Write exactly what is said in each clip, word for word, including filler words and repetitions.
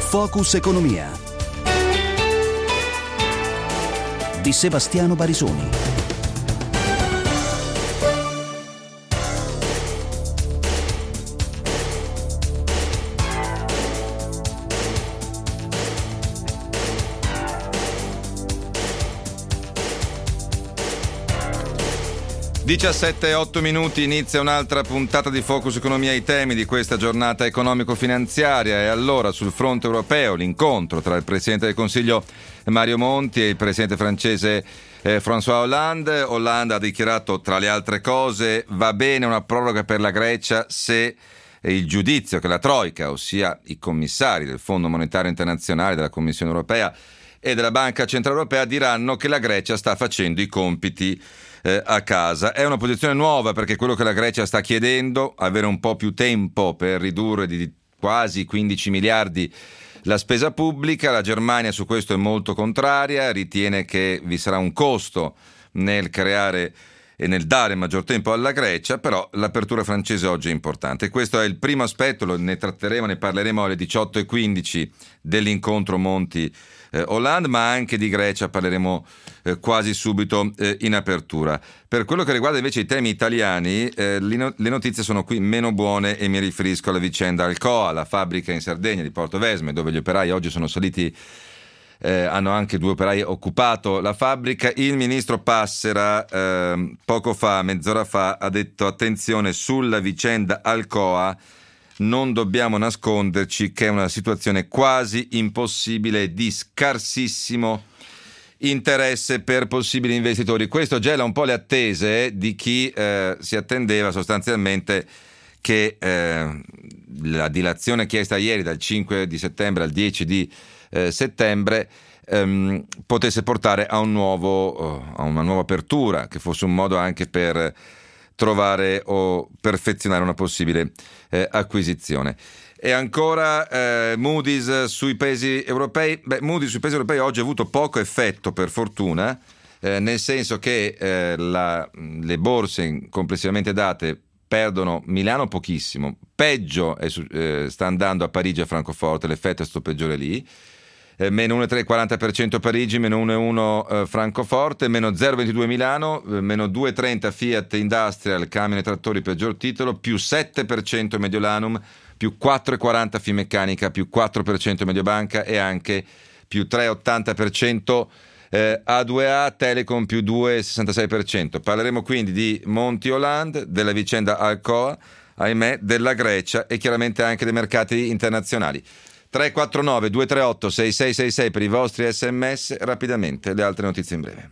Focus Economia di Sebastiano Barisoni. diciassette e otto minuti, inizia un'altra puntata di Focus Economia, i temi di questa giornata economico-finanziaria. E allora, sul fronte europeo, l'incontro tra il Presidente del Consiglio Mario Monti e il Presidente francese eh, François Hollande. Hollande ha dichiarato, tra le altre cose, va bene una proroga per la Grecia se il giudizio che la Troika, ossia i commissari del Fondo Monetario Internazionale, della Commissione Europea e della Banca Centrale Europea diranno che la Grecia sta facendo i compiti eh, a casa. È una posizione nuova, perché quello che la Grecia sta chiedendo, avere un po' più tempo per ridurre di quasi quindici miliardi la spesa pubblica. La Germania su questo è molto contraria, ritiene che vi sarà un costo nel creare e nel dare maggior tempo alla Grecia, però l'apertura francese oggi è importante. Questo è il primo aspetto, lo, ne tratteremo, ne parleremo alle diciotto e quindici dell'incontro Monti eh, Hollande, ma anche di Grecia parleremo eh, quasi subito eh, in apertura. Per quello che riguarda invece i temi italiani, eh, le, no- le notizie sono qui meno buone, e mi riferisco alla vicenda Alcoa, la fabbrica in Sardegna di Portovesme, dove gli operai oggi sono saliti. Eh, hanno anche due operai occupato la fabbrica. Il ministro Passera eh, poco fa, mezz'ora fa, ha detto: attenzione, sulla vicenda Alcoa non dobbiamo nasconderci che è una situazione quasi impossibile, di scarsissimo interesse per possibili investitori. Questo gela un po' le attese di chi eh, si attendeva sostanzialmente che eh, la dilazione chiesta ieri dal cinque di settembre al dieci di Eh, settembre ehm, potesse portare a un nuovo oh, a una nuova apertura, che fosse un modo anche per trovare o perfezionare una possibile eh, acquisizione. E ancora eh, Moody's sui paesi europei. Beh, Moody's sui paesi europei oggi ha avuto poco effetto, per fortuna, eh, nel senso che eh, la, le borse complessivamente date perdono. Milano pochissimo, peggio è su, eh, sta andando a Parigi e a Francoforte, l'effetto è sto peggiore lì. Eh, meno uno virgola tre quaranta per cento Parigi, meno uno virgola uno eh, Francoforte, meno zero virgola ventidue Milano, eh, meno due virgola trenta Fiat Industrial, camion e trattori peggior titolo, più sette per cento Mediolanum, più quattro virgola quaranta Finmeccanica, più quattro per cento Mediobanca e anche più tre virgola ottanta per cento eh, A due A, Telecom più due virgola sessantasei per cento. Parleremo quindi di Monti Hollande, della vicenda Alcoa, ahimè, della Grecia e chiaramente anche dei mercati internazionali. tre quattro nove due tre otto sei sei sei sei per i vostri sms. Rapidamente le altre notizie in breve.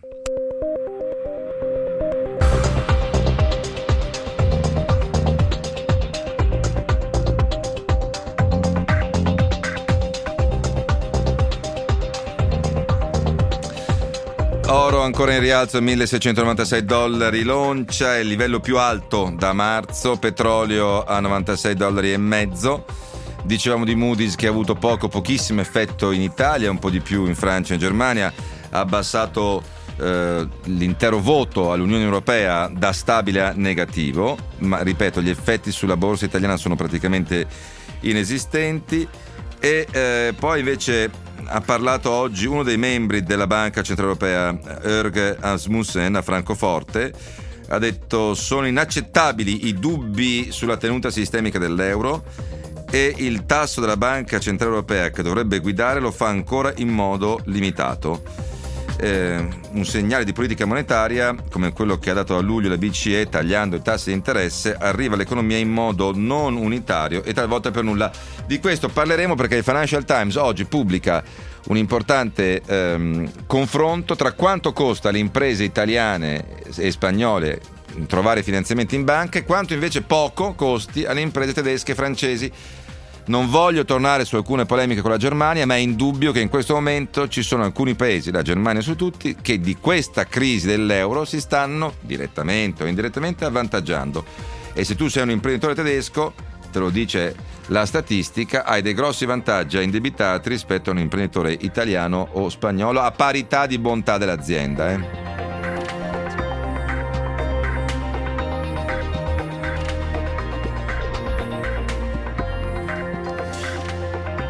Oro ancora in rialzo, milleseicentonovantasei dollari l'oncia, è il livello più alto da marzo. Petrolio a novantasei dollari e mezzo. Dicevamo di Moody's che ha avuto poco, pochissimo effetto in Italia, un po' di più in Francia e in Germania. Ha abbassato eh, l'intero voto all'Unione Europea da stabile a negativo, ma ripeto, gli effetti sulla borsa italiana sono praticamente inesistenti. E eh, poi invece ha parlato oggi uno dei membri della Banca Centrale Europea, Jørgen Asmussen, a Francoforte. Ha detto: sono inaccettabili i dubbi sulla tenuta sistemica dell'euro, e il tasso della Banca Centrale Europea, che dovrebbe guidare, lo fa ancora in modo limitato. Eh, un segnale di politica monetaria come quello che ha dato a luglio la B C E, tagliando i tassi di interesse, arriva all'economia in modo non unitario e talvolta per nulla. Di questo parleremo perché il Financial Times oggi pubblica un importante ehm, confronto tra quanto costa alle imprese italiane e spagnole trovare finanziamenti in banca e quanto invece poco costi alle imprese tedesche e francesi. Non voglio tornare su alcune polemiche con la Germania, ma è indubbio che in questo momento ci sono alcuni paesi, la Germania su tutti, che di questa crisi dell'euro si stanno direttamente o indirettamente avvantaggiando. E se tu sei un imprenditore tedesco, te lo dice la statistica, hai dei grossi vantaggi a indebitati rispetto a un imprenditore italiano o spagnolo, a parità di bontà dell'azienda, eh.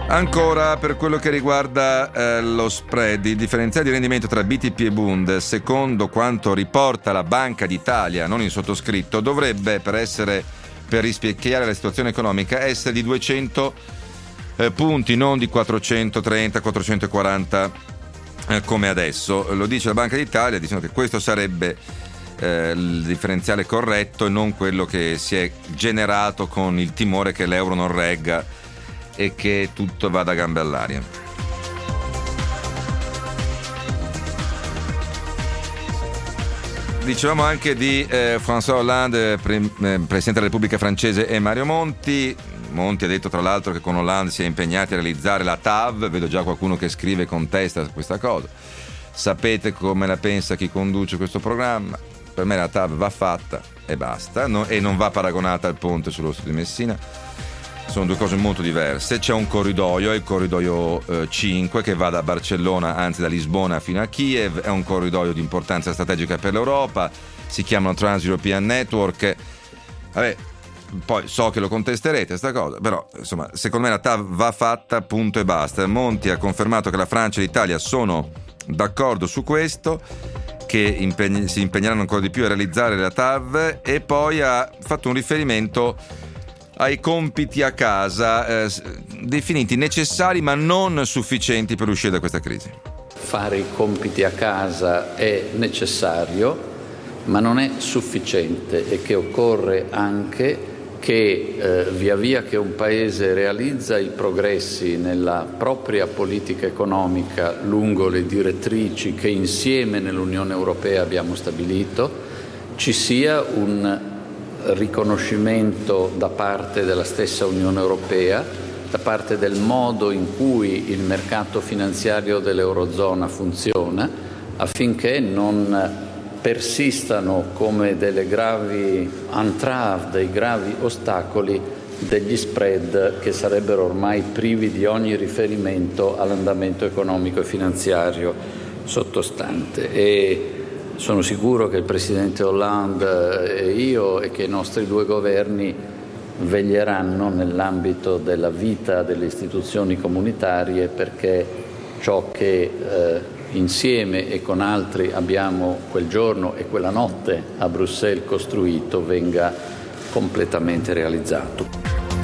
Ancora per quello che riguarda eh, lo spread, il differenziale di rendimento tra B T P e Bund, secondo quanto riporta la Banca d'Italia, non il sottoscritto, dovrebbe, per essere per rispecchiare la situazione economica, essere di duecento eh, punti, non di quattrocentotrenta quattrocentoquaranta eh, come adesso. Lo dice la Banca d'Italia, dicendo che questo sarebbe eh, il differenziale corretto e non quello che si è generato con il timore che l'euro non regga e che tutto vada a gambe all'aria. Dicevamo anche di eh, François Hollande, pre- eh, Presidente della Repubblica francese, e Mario Monti. Monti ha detto tra l'altro che con Hollande si è impegnati a realizzare la T A V. Vedo già qualcuno che scrive e contesta questa cosa. Sapete come la pensa chi conduce questo programma? Per me la T A V va fatta e basta, no? E non va paragonata al ponte sullo Stretto di Messina. Sono due cose molto diverse. C'è un corridoio, il corridoio eh, cinque, che va da Barcellona, anzi da Lisbona fino a Kiev. È un corridoio di importanza strategica per l'Europa, si chiamano Trans-European Network. Vabbè, poi so che lo contesterete sta cosa, però insomma secondo me la T A V va fatta, punto e basta. Monti ha confermato che la Francia e l'Italia sono d'accordo su questo, che impegni, si impegneranno ancora di più a realizzare la T A V, e poi ha fatto un riferimento ai compiti a casa, eh, definiti necessari ma non sufficienti per uscire da questa crisi. Fare i compiti a casa è necessario, ma non è sufficiente, e che occorre anche che eh, via via che un Paese realizza i progressi nella propria politica economica lungo le direttrici che insieme nell'Unione Europea abbiamo stabilito, ci sia un riconoscimento da parte della stessa Unione Europea, da parte del modo in cui il mercato finanziario dell'Eurozona funziona, affinché non persistano come delle gravi entrave, dei gravi ostacoli, degli spread che sarebbero ormai privi di ogni riferimento all'andamento economico e finanziario sottostante. E sono sicuro che il Presidente Hollande e io e che i nostri due governi veglieranno nell'ambito della vita delle istituzioni comunitarie perché ciò che eh, insieme e con altri abbiamo quel giorno e quella notte a Bruxelles costruito venga completamente realizzato.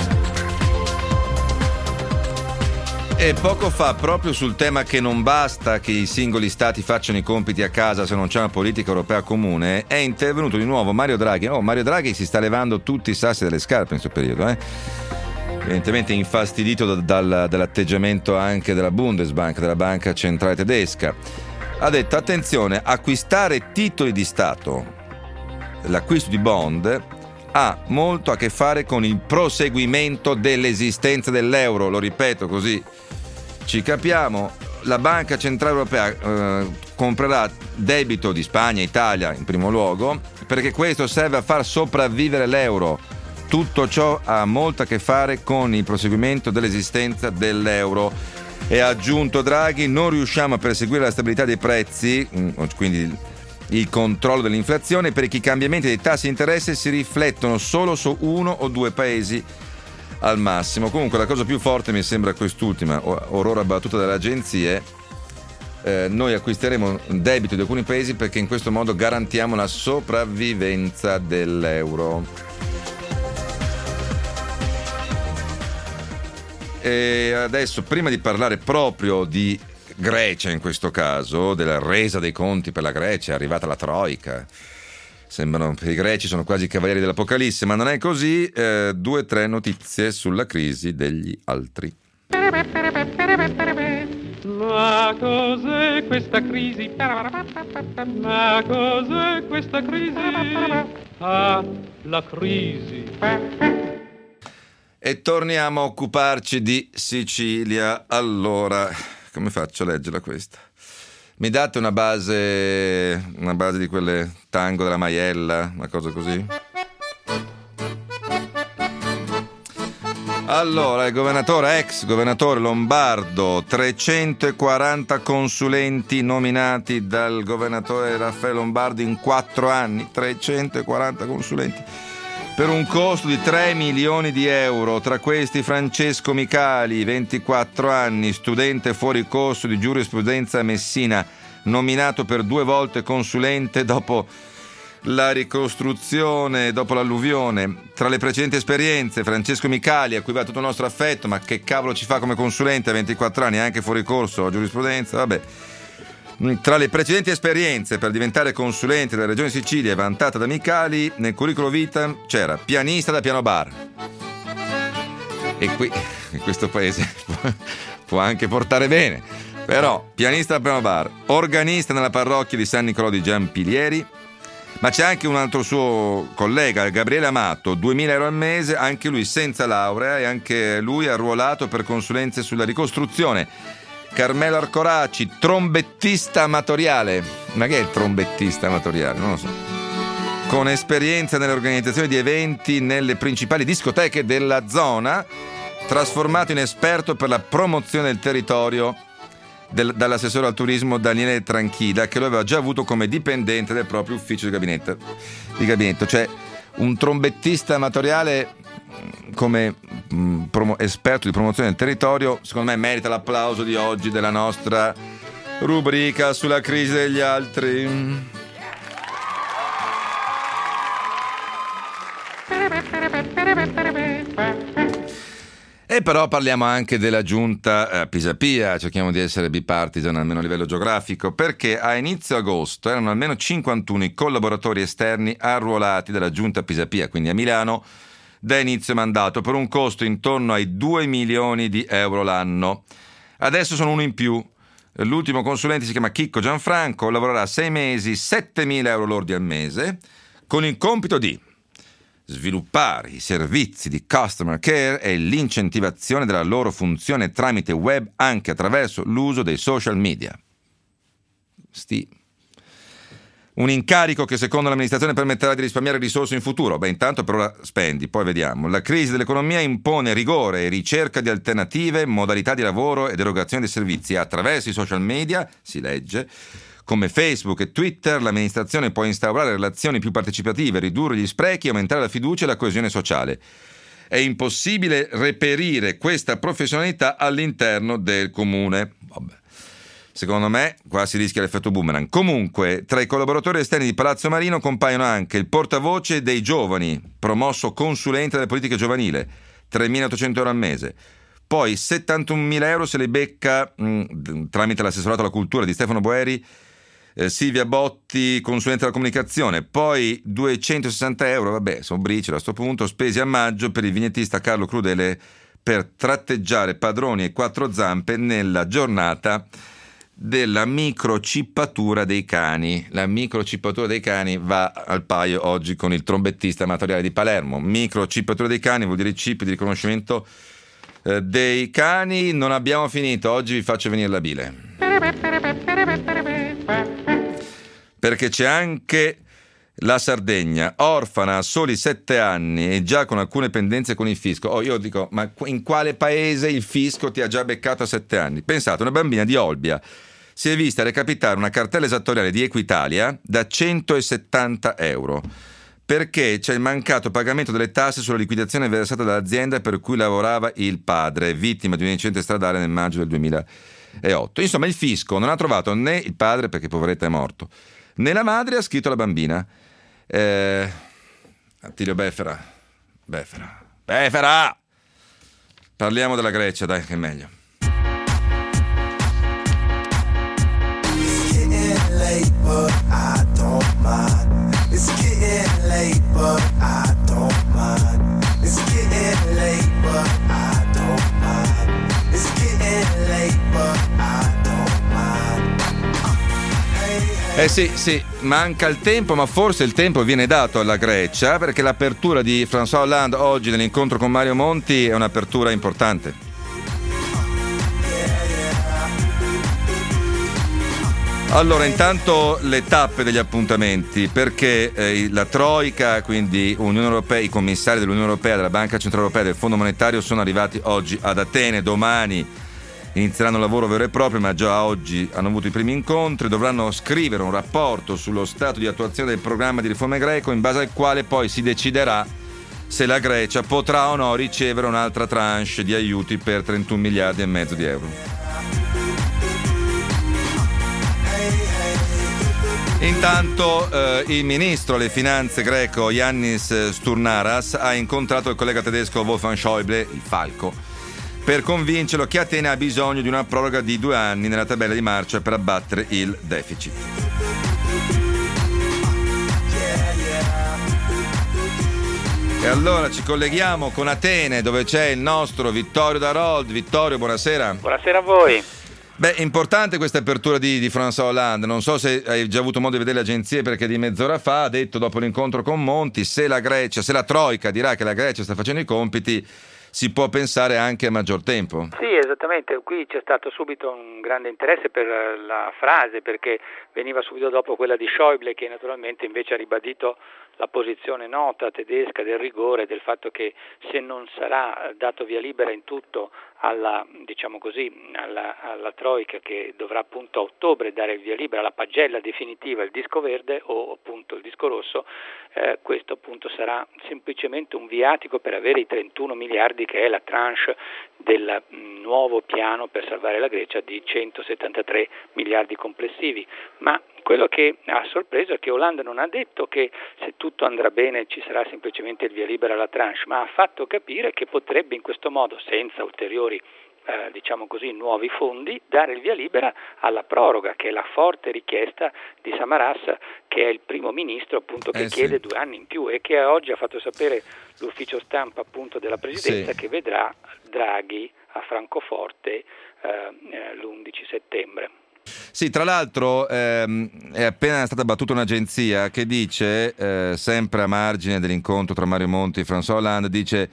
E poco fa, proprio sul tema che non basta che i singoli stati facciano i compiti a casa se non c'è una politica europea comune, è intervenuto di nuovo Mario Draghi. Oh, Mario Draghi si sta levando tutti i sassi dalle scarpe in questo periodo, eh? Evidentemente infastidito da, dal, dall'atteggiamento anche della Bundesbank, della banca centrale tedesca. Ha detto: attenzione, acquistare titoli di Stato, l'acquisto di bond, ha molto a che fare con il proseguimento dell'esistenza dell'euro. Lo ripeto così ci capiamo. La Banca Centrale Europea eh, comprerà debito di Spagna e Italia in primo luogo, perché questo serve a far sopravvivere l'euro. Tutto ciò ha molto a che fare con il proseguimento dell'esistenza dell'euro. E ha aggiunto Draghi: non riusciamo a perseguire la stabilità dei prezzi, quindi il controllo dell'inflazione, perché i cambiamenti dei tassi di interesse si riflettono solo su uno o due paesi al massimo. Comunque la cosa più forte mi sembra quest'ultima, orora battuta dalle agenzie. Eh, noi acquisteremo debito di alcuni paesi perché in questo modo garantiamo la sopravvivenza dell'euro. E adesso, prima di parlare proprio di Grecia, in questo caso, della resa dei conti per la Grecia, è arrivata la Troica. Sembrano che i greci sono quasi i cavalieri dell'Apocalisse, ma non è così. Eh, due o tre notizie sulla crisi degli altri. Ma cos'è questa crisi? Ma cos'è questa crisi? Ah, la crisi. E torniamo a occuparci di Sicilia. Allora, come faccio a leggerla questa? Mi date una base, una base di quelle tango della Maiella, una cosa così? Allora, il governatore, ex governatore lombardo, trecentoquaranta consulenti nominati dal governatore Raffaele Lombardo in quattro anni, trecentoquaranta consulenti. per un costo di tre milioni di euro. Tra questi Francesco Micali, ventiquattro anni, studente fuori corso di giurisprudenza a Messina, nominato per due volte consulente dopo la ricostruzione, dopo l'alluvione. Tra le precedenti esperienze, Francesco Micali, a cui va tutto il nostro affetto, ma che cavolo ci fa come consulente a ventiquattro anni, anche fuori corso a giurisprudenza, vabbè. Tra le precedenti esperienze per diventare consulente della Regione Sicilia vantata da Micali, nel curriculum vitae c'era pianista da piano bar. E qui, in questo paese, può anche portare bene. Però, pianista da piano bar, organista nella parrocchia di San Nicolò di Giampilieri, ma c'è anche un altro suo collega, Gabriele Amato, duemila euro al mese, anche lui senza laurea e anche lui arruolato per consulenze sulla ricostruzione. Carmelo Arcoraci, trombettista amatoriale. Ma che è il trombettista amatoriale? Non lo so. Con esperienza nell'organizzazione di eventi nelle principali discoteche della zona, trasformato in esperto per la promozione del territorio del, dall'assessore al turismo Daniele Tranchida, che lo aveva già avuto come dipendente del proprio ufficio di gabinetto. Di gabinetto. Cioè, un trombettista amatoriale come mh, promo- esperto di promozione del territorio, secondo me merita l'applauso di oggi della nostra rubrica sulla crisi degli altri. E però parliamo anche della giunta eh, Pisapia, cerchiamo di essere bipartisan almeno a livello geografico, perché a inizio agosto erano almeno cinquantuno i collaboratori esterni arruolati dalla giunta Pisapia, quindi a Milano, da inizio mandato, per un costo intorno ai due milioni di euro l'anno. Adesso sono uno in più. L'ultimo consulente si chiama Chicco Gianfranco, lavorerà sei mesi, settemila euro lordi al mese, con il compito di sviluppare i servizi di customer care e l'incentivazione della loro funzione tramite web anche attraverso l'uso dei social media. Sti... Un incarico che secondo l'amministrazione permetterà di risparmiare risorse in futuro. Beh, intanto per ora spendi, poi vediamo. La crisi dell'economia impone rigore e ricerca di alternative, modalità di lavoro ed erogazione dei servizi. Attraverso i social media, si legge, come Facebook e Twitter, l'amministrazione può instaurare relazioni più partecipative, ridurre gli sprechi, aumentare la fiducia e la coesione sociale. È impossibile reperire questa professionalità all'interno del comune. Vabbè. Secondo me qua si rischia l'effetto boomerang. Comunque, tra i collaboratori esterni di Palazzo Marino compaiono anche il portavoce dei giovani, promosso consulente delle politiche giovanile, tremilaottocento euro al mese. Poi settantunomila euro se li becca mh, tramite l'assessorato alla cultura di Stefano Boeri, eh, Silvia Botti, consulente della comunicazione. Poi duecentosessanta euro, vabbè, sono briciole a sto punto, spesi a maggio per il vignettista Carlo Crudele per tratteggiare padroni e quattro zampe nella giornata della microcippatura dei cani. La microcippatura dei cani va al paio oggi con il trombettista amatoriale di Palermo. Microcippatura dei cani vuol dire chip di riconoscimento eh, dei cani. Non abbiamo finito, oggi vi faccio venire la bile, perché c'è anche la Sardegna, orfana a soli sette anni e già con alcune pendenze con il fisco. Oh, io dico, ma in quale paese il fisco ti ha già beccato a sette anni? Pensate, una bambina di Olbia si è vista recapitare una cartella esattoriale di Equitalia da centosettanta euro perché c'è il mancato pagamento delle tasse sulla liquidazione versata dall'azienda per cui lavorava il padre, vittima di un incidente stradale nel maggio del duemilaotto. Insomma, il fisco non ha trovato né il padre, perché poveretta è morto, né la madre, ha scritto la bambina. Eh, Attilio Befera. Befera. Befera! Parliamo della Grecia, dai, che è meglio. It's getting late, but I don't mind. It's getting late, but I don't mind. It's getting late, but I don't mind. It's getting late, but I don't mind. Eh sì, sì, manca il tempo, ma forse il tempo viene dato alla Grecia, perché l'apertura di François Hollande oggi nell'incontro con Mario Monti è un'apertura importante. Allora, intanto le tappe degli appuntamenti, perché eh, la Troica, quindi Unione Europea, i commissari dell'Unione Europea, della Banca Centrale Europea e del Fondo Monetario sono arrivati oggi ad Atene. Domani inizieranno il lavoro vero e proprio, ma già oggi hanno avuto i primi incontri. Dovranno scrivere un rapporto sullo stato di attuazione del programma di riforme greco, in base al quale poi si deciderà se la Grecia potrà o no ricevere un'altra tranche di aiuti per trentuno miliardi e mezzo di euro. Intanto eh, il ministro alle finanze greco Yannis Stournaras ha incontrato il collega tedesco Wolfgang Schäuble, il Falco, per convincerlo che Atene ha bisogno di una proroga di due anni nella tabella di marcia per abbattere il deficit. E allora ci colleghiamo con Atene, dove c'è il nostro Vittorio Darold. Vittorio, buonasera. Buonasera a voi. Beh, importante questa apertura di, di François Hollande. Non so se hai già avuto modo di vedere le agenzie, perché di mezz'ora fa ha detto, dopo l'incontro con Monti, se la Grecia, se la Troika dirà che la Grecia sta facendo i compiti, si può pensare anche a maggior tempo. Sì, esattamente. Qui c'è stato subito un grande interesse per la frase, perché veniva subito dopo quella di Schäuble, che naturalmente invece ha ribadito la posizione nota tedesca del rigore, del fatto che se non sarà dato via libera in tutto alla, diciamo così, alla, alla Troika, che dovrà appunto a ottobre dare il via libera, la pagella definitiva, il disco verde o appunto il disco rosso, eh, questo appunto sarà semplicemente un viatico per avere i trentuno miliardi che è la tranche del mh, nuovo piano per salvare la Grecia di centosettantatré miliardi complessivi. Ma quello che ha sorpreso è che Hollande non ha detto che se tutto andrà bene ci sarà semplicemente il via libera alla tranche, ma ha fatto capire che potrebbe in questo modo, senza ulteriori eh, diciamo così nuovi fondi, dare il via libera alla proroga, che è la forte richiesta di Samaras, che è il primo ministro appunto che eh, chiede sì. due anni in più, e che oggi ha fatto sapere l'ufficio stampa appunto della Presidenza sì. che vedrà Draghi a Francoforte eh, l'undici settembre. Sì, tra l'altro ehm, è appena stata battuta un'agenzia che dice, eh, sempre a margine dell'incontro tra Mario Monti e François Hollande, dice,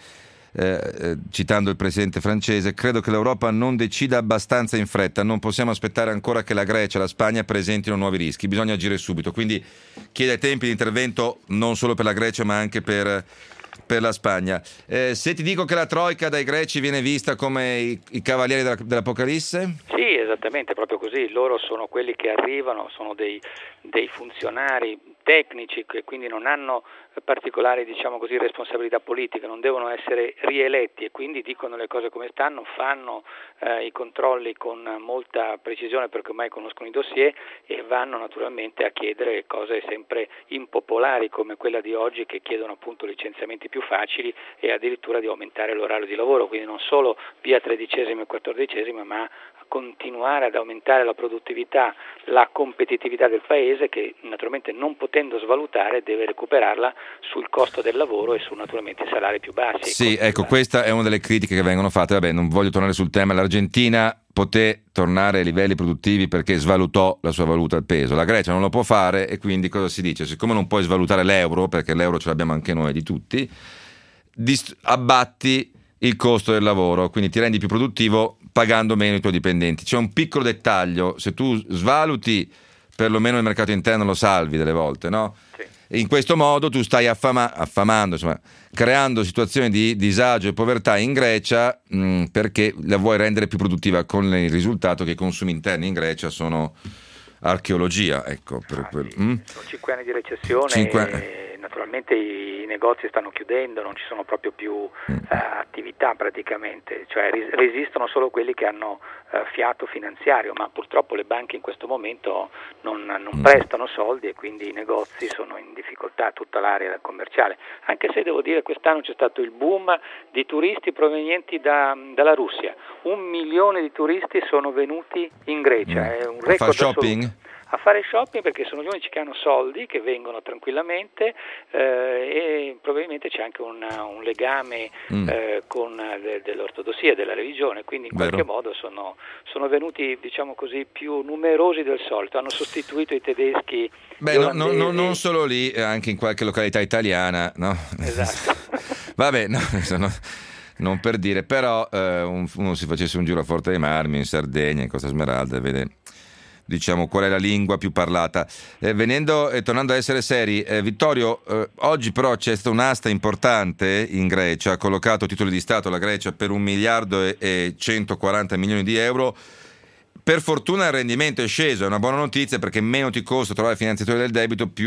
eh, citando il presidente francese, credo che l'Europa non decida abbastanza in fretta, non possiamo aspettare ancora che la Grecia e la Spagna presentino nuovi rischi, bisogna agire subito. Quindi chiede tempi di intervento non solo per la Grecia ma anche per... per la Spagna. Eh, se ti dico che la Troika dai greci viene vista come i, i cavalieri della, dell'Apocalisse? Sì, esattamente, proprio così. Loro sono quelli che arrivano, sono dei, dei funzionari tecnici che quindi non hanno particolari, diciamo così, responsabilità politiche, non devono essere rieletti e quindi dicono le cose come stanno, fanno eh, i controlli con molta precisione perché ormai conoscono i dossier e vanno naturalmente a chiedere cose sempre impopolari come quella di oggi, che chiedono appunto licenziamenti più facili e addirittura di aumentare l'orario di lavoro, quindi non solo via tredicesima e quattordicesima, ma continuare ad aumentare la produttività, la competitività del paese, che naturalmente non potendo svalutare deve recuperarla sul costo del lavoro e su naturalmente i salari più bassi. Sì, ecco, questa è una delle critiche che vengono fatte. Vabbè, non voglio tornare sul tema. L'Argentina poté tornare ai livelli produttivi perché svalutò la sua valuta al peso. La Grecia non lo può fare e quindi cosa si dice? Siccome non puoi svalutare l'euro, perché l'euro ce l'abbiamo anche noi di tutti, dist- abbatti il costo del lavoro, quindi ti rendi più produttivo pagando meno i tuoi dipendenti. C'è un piccolo dettaglio: se tu svaluti, perlomeno il mercato interno lo salvi delle volte, no? Sì. In questo modo tu stai affama- affamando, insomma, creando situazioni di disagio e povertà in Grecia mh, perché la vuoi rendere più produttiva, con il risultato che i consumi interni in Grecia sono archeologia, ecco. Per, per, mm? Sono cinque anni di recessione cinque... e naturalmente i negozi stanno chiudendo, non ci sono proprio più mm. uh, attività praticamente, cioè ris- resistono solo quelli che hanno uh, fiato finanziario, ma purtroppo le banche in questo momento non, non mm. prestano soldi e quindi i negozi sono in difficoltà, tutta l'area commerciale, anche se devo dire quest'anno c'è stato il boom di turisti provenienti da, dalla Russia, un milione di turisti sono venuti in Grecia, mm. è un record assoluto. A fare shopping perché sono gli unici che hanno soldi, che vengono tranquillamente eh, e probabilmente c'è anche una, un legame mm. eh, con de, dell'ortodossia, della religione, quindi in Vero. qualche modo sono, sono venuti, diciamo così, più numerosi del solito, hanno sostituito i tedeschi. Beh, no, no, no, non solo lì, anche in qualche località italiana, no? Esatto. Vabbè, no, sono... non per dire, però eh, uno si facesse un giro a Forte dei Marmi, in Sardegna, in Costa Smeralda, vede, diciamo, qual è la lingua più parlata. Eh, venendo e tornando a essere seri, eh, Vittorio, eh, oggi però c'è stata un'asta importante in Grecia, ha collocato titoli di Stato la Grecia per un miliardo e, e centoquaranta milioni di euro. Per fortuna il rendimento è sceso, è una buona notizia perché meno ti costa trovare finanziatori del debito, più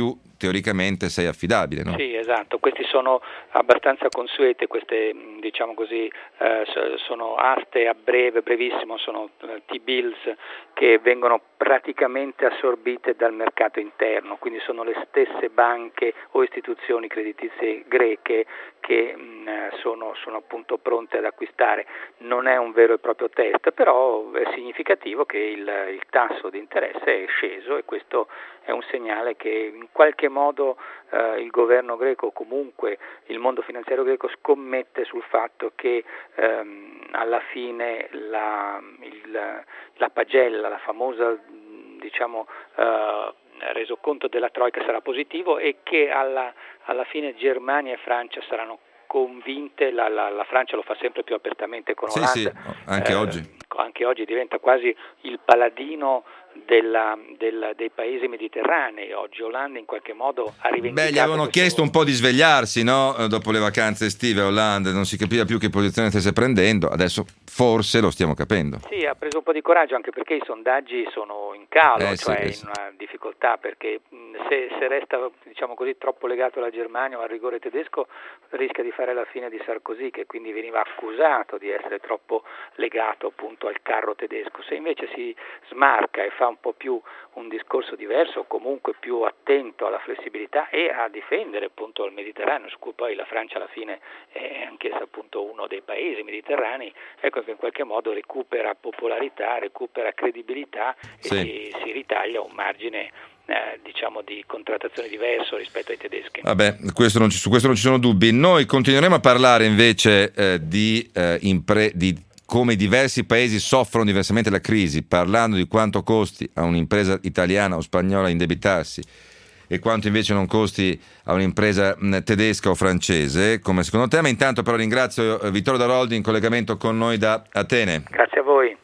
teoricamente sei affidabile, no? Sì, esatto, questi sono abbastanza consuete, queste diciamo così eh, sono aste a breve, brevissimo, sono T-bills che vengono praticamente assorbite dal mercato interno, quindi sono le stesse banche o istituzioni creditizie greche che mh, sono, sono appunto pronte ad acquistare. Non è un vero e proprio test, però è significativo che il, il tasso di interesse è sceso e questo è un segnale che in qualche modo eh, il governo greco, comunque il mondo finanziario greco, scommette sul fatto che ehm, alla fine la, il, la pagella, la famosa diciamo eh, resoconto della Troika sarà positivo e che alla, alla fine Germania e Francia saranno convinte, la, la, la Francia lo fa sempre più apertamente con Hollande, sì, sì, anche eh, oggi. Anche oggi diventa quasi il paladino della, del, dei paesi mediterranei. Oggi Hollande in qualche modo ha rivendicato. Beh, gli avevano chiesto ruolo. un po' di svegliarsi, no? Dopo le vacanze estive a Hollande, non si capiva più che posizione stesse prendendo, adesso forse lo stiamo capendo. Sì, ha preso un po' di coraggio anche perché i sondaggi sono in calo, eh, cioè sì, in una difficoltà, perché se, se resta diciamo così troppo legato alla Germania o al rigore tedesco rischia di fare la fine di Sarkozy, che quindi veniva accusato di essere troppo legato appunto al carro tedesco. Se invece si smarca e fa un po' più un discorso diverso, comunque più attento alla flessibilità e a difendere appunto il Mediterraneo, su cui poi la Francia alla fine è anch'essa appunto uno dei paesi mediterranei, ecco che in qualche modo recupera popolarità, recupera credibilità e sì. si, si ritaglia un margine eh, diciamo di contrattazione diverso rispetto ai tedeschi. Vabbè, questo non ci, su questo non ci sono dubbi. Noi continueremo a parlare invece eh, di, eh, impre- di come diversi paesi soffrono diversamente la crisi, parlando di quanto costi a un'impresa italiana o spagnola indebitarsi e quanto invece non costi a un'impresa tedesca o francese, come secondo tema. Intanto però ringrazio Vittorio Daroldi in collegamento con noi da Atene. Grazie a voi.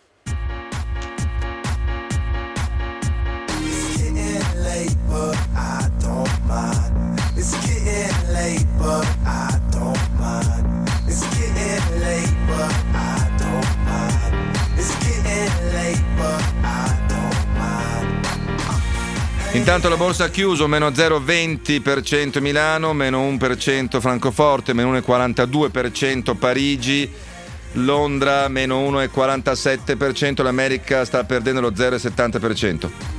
Intanto la borsa ha chiuso meno zero virgola venti per cento Milano, meno uno per cento Francoforte, meno uno virgola quarantadue per cento Parigi, Londra meno uno virgola quarantasette per cento, l'America sta perdendo lo zero virgola settanta per cento.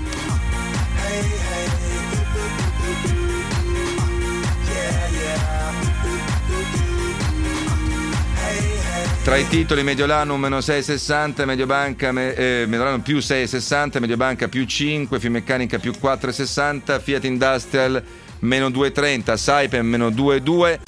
Tra i titoli Mediolanum meno sei virgola sessanta, Mediobanca eh, Mediolanum più sei virgola sessanta, Mediobanca più cinque, Finmeccanica più quattro virgola sessanta, Fiat Industrial meno due virgola trenta, Saipem meno due virgola due.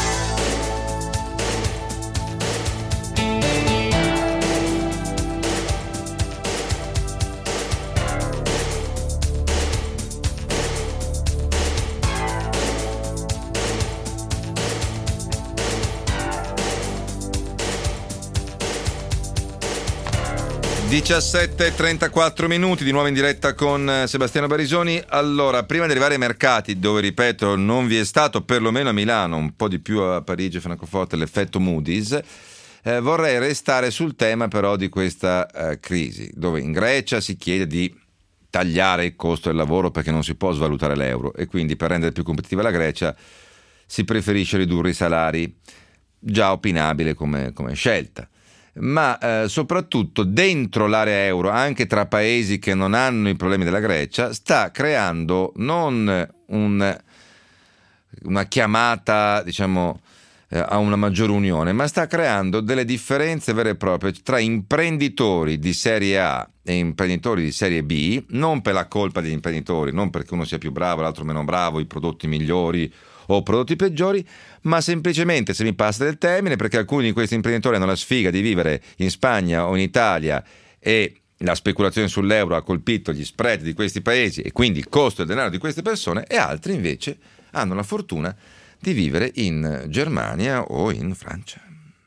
diciassette e trentaquattro minuti, di nuovo in diretta con Sebastiano Barisoni. Allora, prima di arrivare ai mercati, dove ripeto non vi è stato, perlomeno a Milano, un po' di più a Parigi e Francoforte, l'effetto Moody's, eh, vorrei restare sul tema però di questa eh, crisi, dove in Grecia si chiede di tagliare il costo del lavoro perché non si può svalutare l'euro e quindi per rendere più competitiva la Grecia si preferisce ridurre i salari, già opinabile come, come scelta. Ma eh, soprattutto dentro l'area euro, anche tra paesi che non hanno i problemi della Grecia, sta creando non un, una chiamata, diciamo, eh, a una maggiore unione, ma sta creando delle differenze vere e proprie tra imprenditori di serie A e imprenditori di serie B, non per la colpa degli imprenditori, non perché uno sia più bravo, l'altro meno bravo, i prodotti migliori o prodotti peggiori, ma semplicemente, se mi passa del termine, perché alcuni di questi imprenditori hanno la sfiga di vivere in Spagna o in Italia e la speculazione sull'euro ha colpito gli spread di questi paesi e quindi il costo del denaro di queste persone, e altri invece hanno la fortuna di vivere in Germania o in Francia.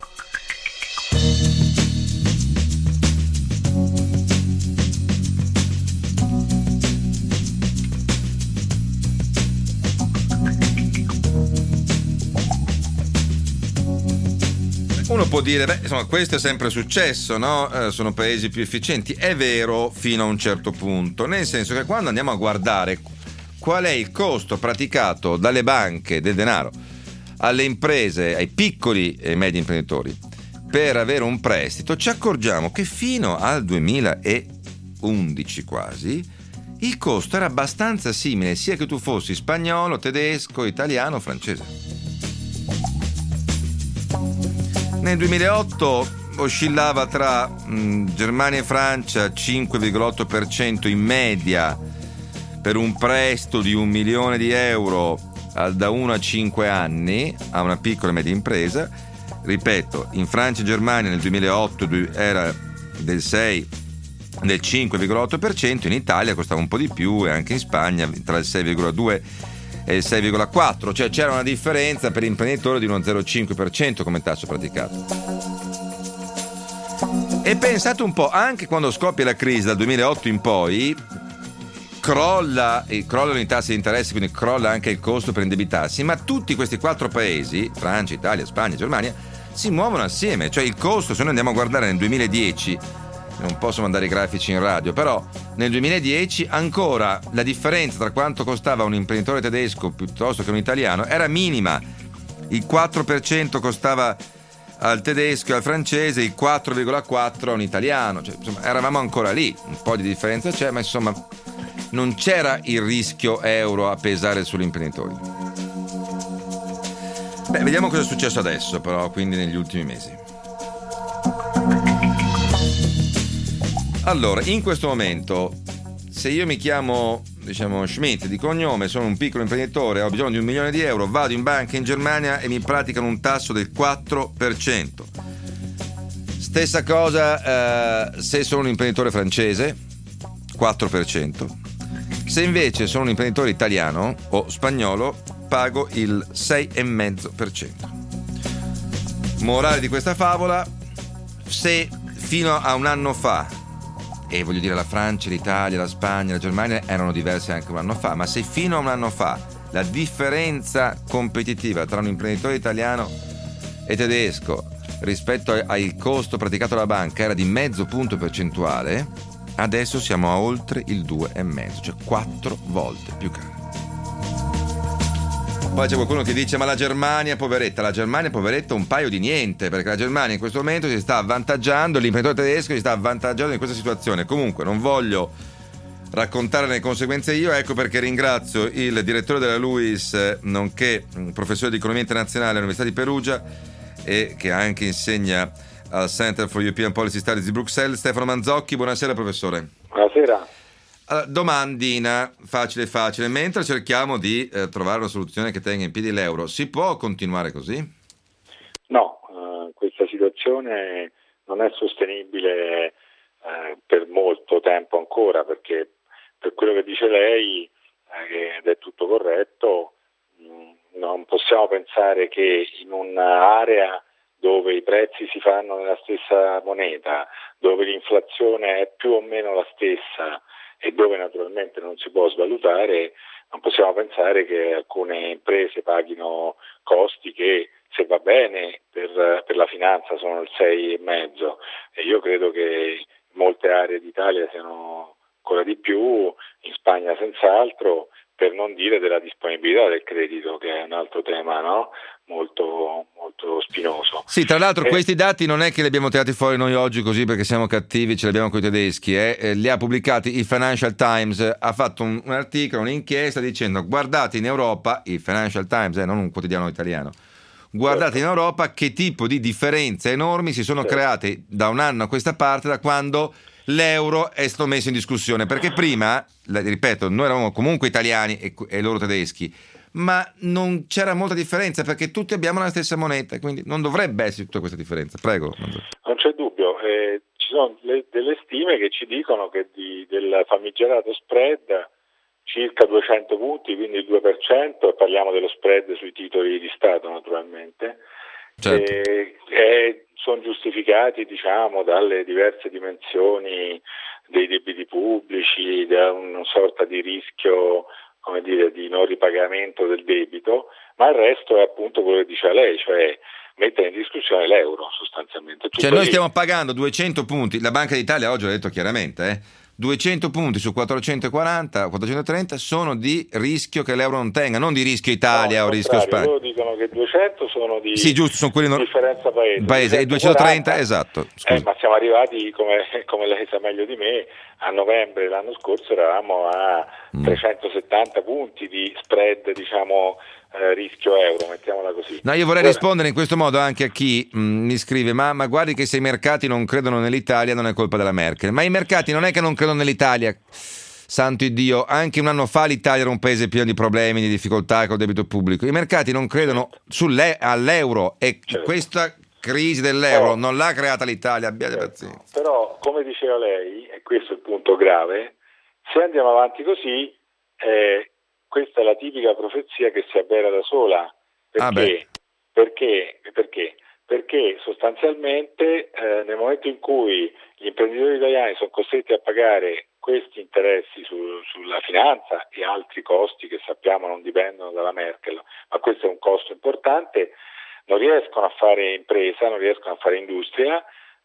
Uno può dire, beh, insomma, questo è sempre successo, no? Eh, sono paesi più efficienti. È vero fino a un certo punto, nel senso che quando andiamo a guardare qual è il costo praticato dalle banche del denaro alle imprese, ai piccoli e medi imprenditori per avere un prestito, ci accorgiamo che fino al duemilaundici quasi il costo era abbastanza simile, sia che tu fossi spagnolo, tedesco, italiano o francese. Nel duemilaotto oscillava tra mh, Germania e Francia cinque virgola otto per cento in media per un prestito di un milione di euro da uno a cinque anni a una piccola e media impresa. Ripeto, in Francia e Germania nel duemilaotto era del sei, del cinque virgola otto per cento, in Italia costava un po' di più e anche in Spagna tra il sei virgola due e il sei virgola quattro, cioè c'era una differenza per l'imprenditore di uno zero virgola cinque per cento come tasso praticato. E pensate un po', anche quando scoppia la crisi dal duemilaotto in poi crolla, crollano i tassi di interesse, quindi crolla anche il costo per indebitarsi, ma tutti questi quattro paesi, Francia, Italia, Spagna, Germania, si muovono assieme, cioè il costo, se noi andiamo a guardare nel duemiladieci, non posso mandare i grafici in radio, però nel duemiladieci ancora la differenza tra quanto costava un imprenditore tedesco piuttosto che un italiano era minima, il quattro per cento costava al tedesco e al francese, il quattro virgola quattro a un italiano, cioè, insomma, eravamo ancora lì, un po' di differenza c'è, ma insomma non c'era il rischio euro a pesare sugli imprenditori. Beh, vediamo cosa è successo adesso però, quindi negli ultimi mesi. Allora, in questo momento, se io mi chiamo, diciamo, Schmidt di cognome, sono un piccolo imprenditore, ho bisogno di un milione di euro, vado in banca in Germania e mi praticano un tasso del quattro per cento. Stessa cosa eh, se sono un imprenditore francese, quattro per cento. Se invece sono un imprenditore italiano o spagnolo, pago il sei virgola cinque per cento. Morale di questa favola: se fino a un anno fa, e voglio dire la Francia, l'Italia, la Spagna, la Germania erano diverse anche un anno fa, ma se fino a un anno fa la differenza competitiva tra un imprenditore italiano e tedesco rispetto al costo praticato dalla banca era di mezzo punto percentuale, adesso siamo a oltre il due virgola cinque, cioè quattro volte più caro. Poi c'è qualcuno che dice: ma la Germania poveretta, la Germania poveretta un paio di niente, perché la Germania in questo momento si sta avvantaggiando, l'imprenditore tedesco si sta avvantaggiando in questa situazione. Comunque non voglio raccontare le conseguenze io, ecco perché ringrazio il direttore della LUISS, nonché professore di economia internazionale all'Università di Perugia e che anche insegna al Center for European Policy Studies di Bruxelles, Stefano Manzocchi. Buonasera professore. Buonasera. Allora, domandina facile facile, mentre cerchiamo di eh, trovare una soluzione che tenga in piedi l'euro, si può continuare così? No, eh, questa situazione non è sostenibile eh, per molto tempo ancora, perché per quello che dice lei, eh, ed è tutto corretto, mh, non possiamo pensare che in un'area dove i prezzi si fanno nella stessa moneta, dove l'inflazione è più o meno la stessa e dove naturalmente non si può svalutare, non possiamo pensare che alcune imprese paghino costi che, se va bene, per, per la finanza sono il sei virgola cinque, e io credo che in molte aree d'Italia siano ancora di più, in Spagna senz'altro, per non dire della disponibilità del credito, che è un altro tema, no? molto molto spinoso. Sì, tra l'altro eh, questi dati non è che li abbiamo tirati fuori noi oggi così perché siamo cattivi, ce li abbiamo con i tedeschi, eh? Eh, li ha pubblicati il Financial Times, ha fatto un, un articolo, un'inchiesta dicendo: guardate in Europa, il Financial Times, eh, non un quotidiano italiano, guardate certo. in Europa che tipo di differenze enormi si sono certo. create da un anno a questa parte, da quando l'euro è stato messo in discussione, perché prima, ripeto, noi eravamo comunque italiani e, e loro tedeschi, ma non c'era molta differenza perché tutti abbiamo la stessa moneta, quindi non dovrebbe esserci tutta questa differenza. Prego. Non c'è dubbio, eh, ci sono le, delle stime che ci dicono che di, del famigerato spread circa duecento punti, quindi il due per cento, e parliamo dello spread sui titoli di Stato naturalmente, certo. eh, eh, sono giustificati, diciamo, dalle diverse dimensioni dei debiti pubblici, da una sorta di rischio, come dire, di non ripagamento del debito, ma il resto è appunto quello che diceva lei, cioè mettere in discussione l'euro sostanzialmente. Tutto cioè noi lì. Stiamo pagando duecento punti, la Banca d'Italia oggi l'ha detto chiaramente, eh, duecento punti su quattrocentoquaranta, quattrocentotrenta sono di rischio che l'euro non tenga, non di rischio Italia no, o rischio Spagna. Loro dicono che duecento sono di sì, giusto, sono quelli non... differenza paese, paese e duecentotrenta, esatto. Eh, ma siamo arrivati, come, come lei sa meglio di me, a novembre l'anno scorso eravamo a mm. trecentosettanta punti di spread, diciamo, eh, rischio euro, mettiamola così. No, io vorrei allora, rispondere in questo modo anche a chi mh, mi scrive ma, ma guardi che se i mercati non credono nell'Italia non è colpa della Merkel, ma i mercati non è che non credono nell'Italia, santo Dio, anche un anno fa l'Italia era un paese pieno di problemi, di difficoltà col debito pubblico, i mercati non credono sulle, all'euro e certo. questa crisi dell'euro però, non l'ha creata l'Italia, abbiate certo. pazienza. Però, come diceva lei, e questo è il punto grave, se andiamo avanti così, eh, questa è la tipica profezia che si avvera da sola. Perché? Ah beh. Perché? Perché? Perché sostanzialmente eh, nel momento in cui gli imprenditori italiani sono costretti a pagare questi interessi su, sulla finanza e altri costi che sappiamo non dipendono dalla Merkel, ma questo è un costo importante, non riescono a fare impresa, non riescono a fare industria,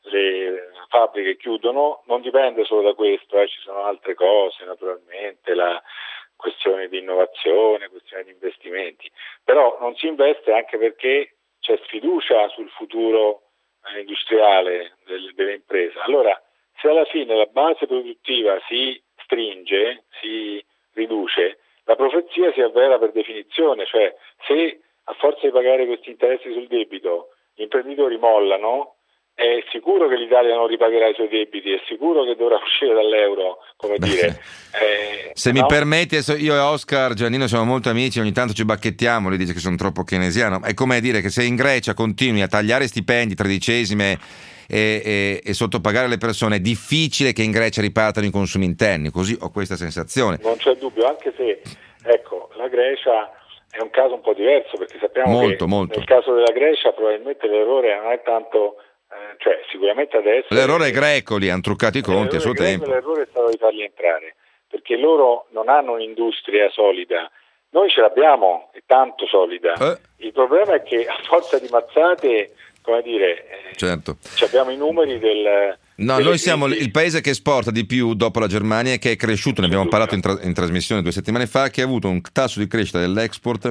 le fabbriche chiudono, non dipende solo da questo, eh, ci sono altre cose naturalmente, la questione di innovazione, questione di investimenti, però non si investe anche perché c'è sfiducia sul futuro eh, industriale del, delle imprese. Allora, se alla fine la base produttiva si stringe, si riduce, la profezia si avvera per definizione, cioè se a forza di pagare questi interessi sul debito gli imprenditori mollano, è sicuro che l'Italia non ripagherà i suoi debiti, è sicuro che dovrà uscire dall'euro, come Beh, dire. Eh, se no? mi permetti, io e Oscar Giannino siamo molto amici, ogni tanto ci bacchettiamo, lui dice che sono troppo keynesiano, è come dire che se in Grecia continui a tagliare stipendi, tredicesime e, e, e sottopagare le persone, è difficile che in Grecia ripartano i consumi interni, così ho questa sensazione. Non c'è dubbio, anche se, ecco, la Grecia è un caso un po' diverso, perché sappiamo molto, che molto. nel caso della Grecia probabilmente l'errore non è tanto... cioè sicuramente adesso l'errore è greco, li hanno truccati i conti a suo greco, tempo. L'errore è stato di farli entrare perché loro non hanno un'industria solida, noi ce l'abbiamo, è tanto solida. Eh. Il problema è che a forza di mazzate, come dire, certo. abbiamo i numeri del no, noi siamo il paese che esporta di più dopo la Germania e che è cresciuto, ne abbiamo parlato in, tra- in trasmissione due settimane fa, che ha avuto un tasso di crescita dell'export